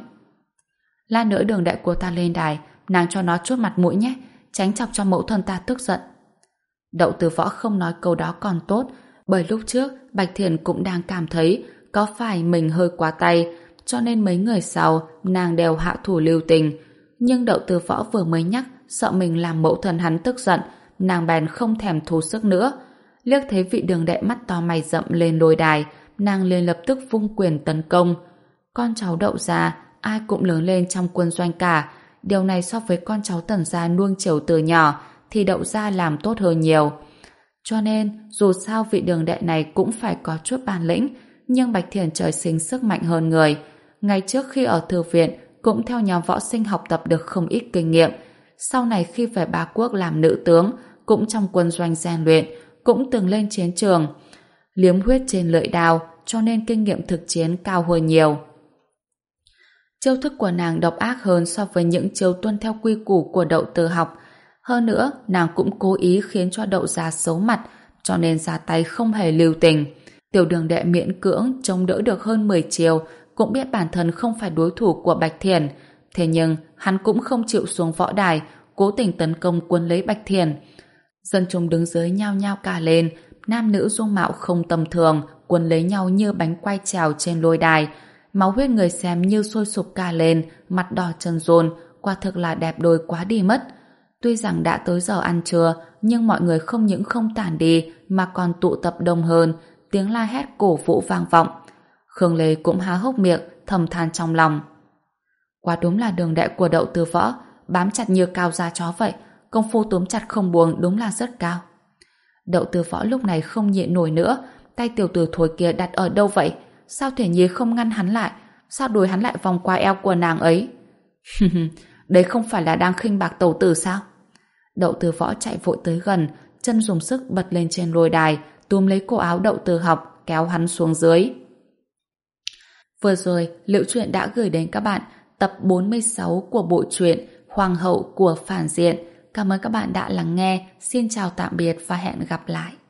"Lát nữa đường đệ của ta lên đài, nàng cho nó chút mặt mũi nhé, tránh chọc cho mẫu thân ta tức giận." Đậu Tư Võ không nói câu đó còn tốt, bởi lúc trước Bạch Thiển cũng đang cảm thấy có phải mình hơi quá tay, cho nên mấy người sau nàng đều hạ thủ lưu tình. Nhưng Đậu Tư Võ vừa mới nhắc sợ mình làm mẫu thân hắn tức giận, nàng bèn không thèm thú sức nữa. Liếc thấy vị đường đệ mắt to mày rậm lên lôi đài, nàng liền lập tức vung quyền tấn công. Con cháu Đậu gia ai cũng lớn lên trong quân doanh cả, điều này so với con cháu Tần gia nuông chiều từ nhỏ thì Đậu gia làm tốt hơn nhiều. Cho nên dù sao vị đường đệ này cũng phải có chút bản lĩnh, nhưng Bạch Thiển trời sinh sức mạnh hơn người. Ngày trước khi ở thư viện cũng theo nhóm võ sinh học tập được không ít kinh nghiệm. Sau này khi về Bá Quốc làm nữ tướng, cũng trong quân doanh rèn luyện, cũng từng lên chiến trường, liếm huyết trên lưỡi đao, cho nên kinh nghiệm thực chiến cao hơn nhiều. Chiêu thức của nàng độc ác hơn so với những chiêu tuân theo quy củ của Đậu Từ Học. Hơn nữa, nàng cũng cố ý khiến cho Đậu gia xấu mặt, cho nên ra tay không hề lưu tình. Tiểu đường đệ miễn cưỡng chống đỡ được hơn mười chiêu, cũng biết bản thân không phải đối thủ của Bạch Thiển. Thế nhưng, hắn cũng không chịu xuống võ đài, cố tình tấn công quân lấy Bạch Thiển. Dân chúng đứng dưới nhao nhao cả lên, nam nữ dung mạo không tầm thường, quân lấy nhau như bánh quay trèo trên lôi đài. Máu huyết người xem như sôi sục cả lên, mặt đỏ chân rôn, quả thực là đẹp đôi quá đi mất. Tuy rằng đã tới giờ ăn trưa, nhưng mọi người không những không tản đi mà còn tụ tập đông hơn, tiếng la hét cổ vũ vang vọng. Khương Lê cũng há hốc miệng, thầm than trong lòng. Quả đúng là đường đệ của Đậu Từ Võ, bám chặt như cao da chó vậy, công phu túm chặt không buông đúng là rất cao. Đậu Từ Võ lúc này không nhịn nổi nữa, tay tiểu tử thối kia đặt ở đâu vậy? Sao Thể Nhi không ngăn hắn lại? Sao đuổi hắn lại vòng qua eo của nàng ấy? Đấy không phải là đang khinh bạc tẩu tử sao? Đậu Từ Võ chạy vội tới gần, chân dùng sức bật lên trên lôi đài, túm lấy cổ áo Đậu Từ Học, kéo hắn xuống dưới. Vừa rồi, Liệu Truyện đã gửi đến các bạn tập bốn mươi sáu của bộ truyện Hoàng hậu của phản diện. Cảm ơn các bạn đã lắng nghe. Xin chào tạm biệt và hẹn gặp lại.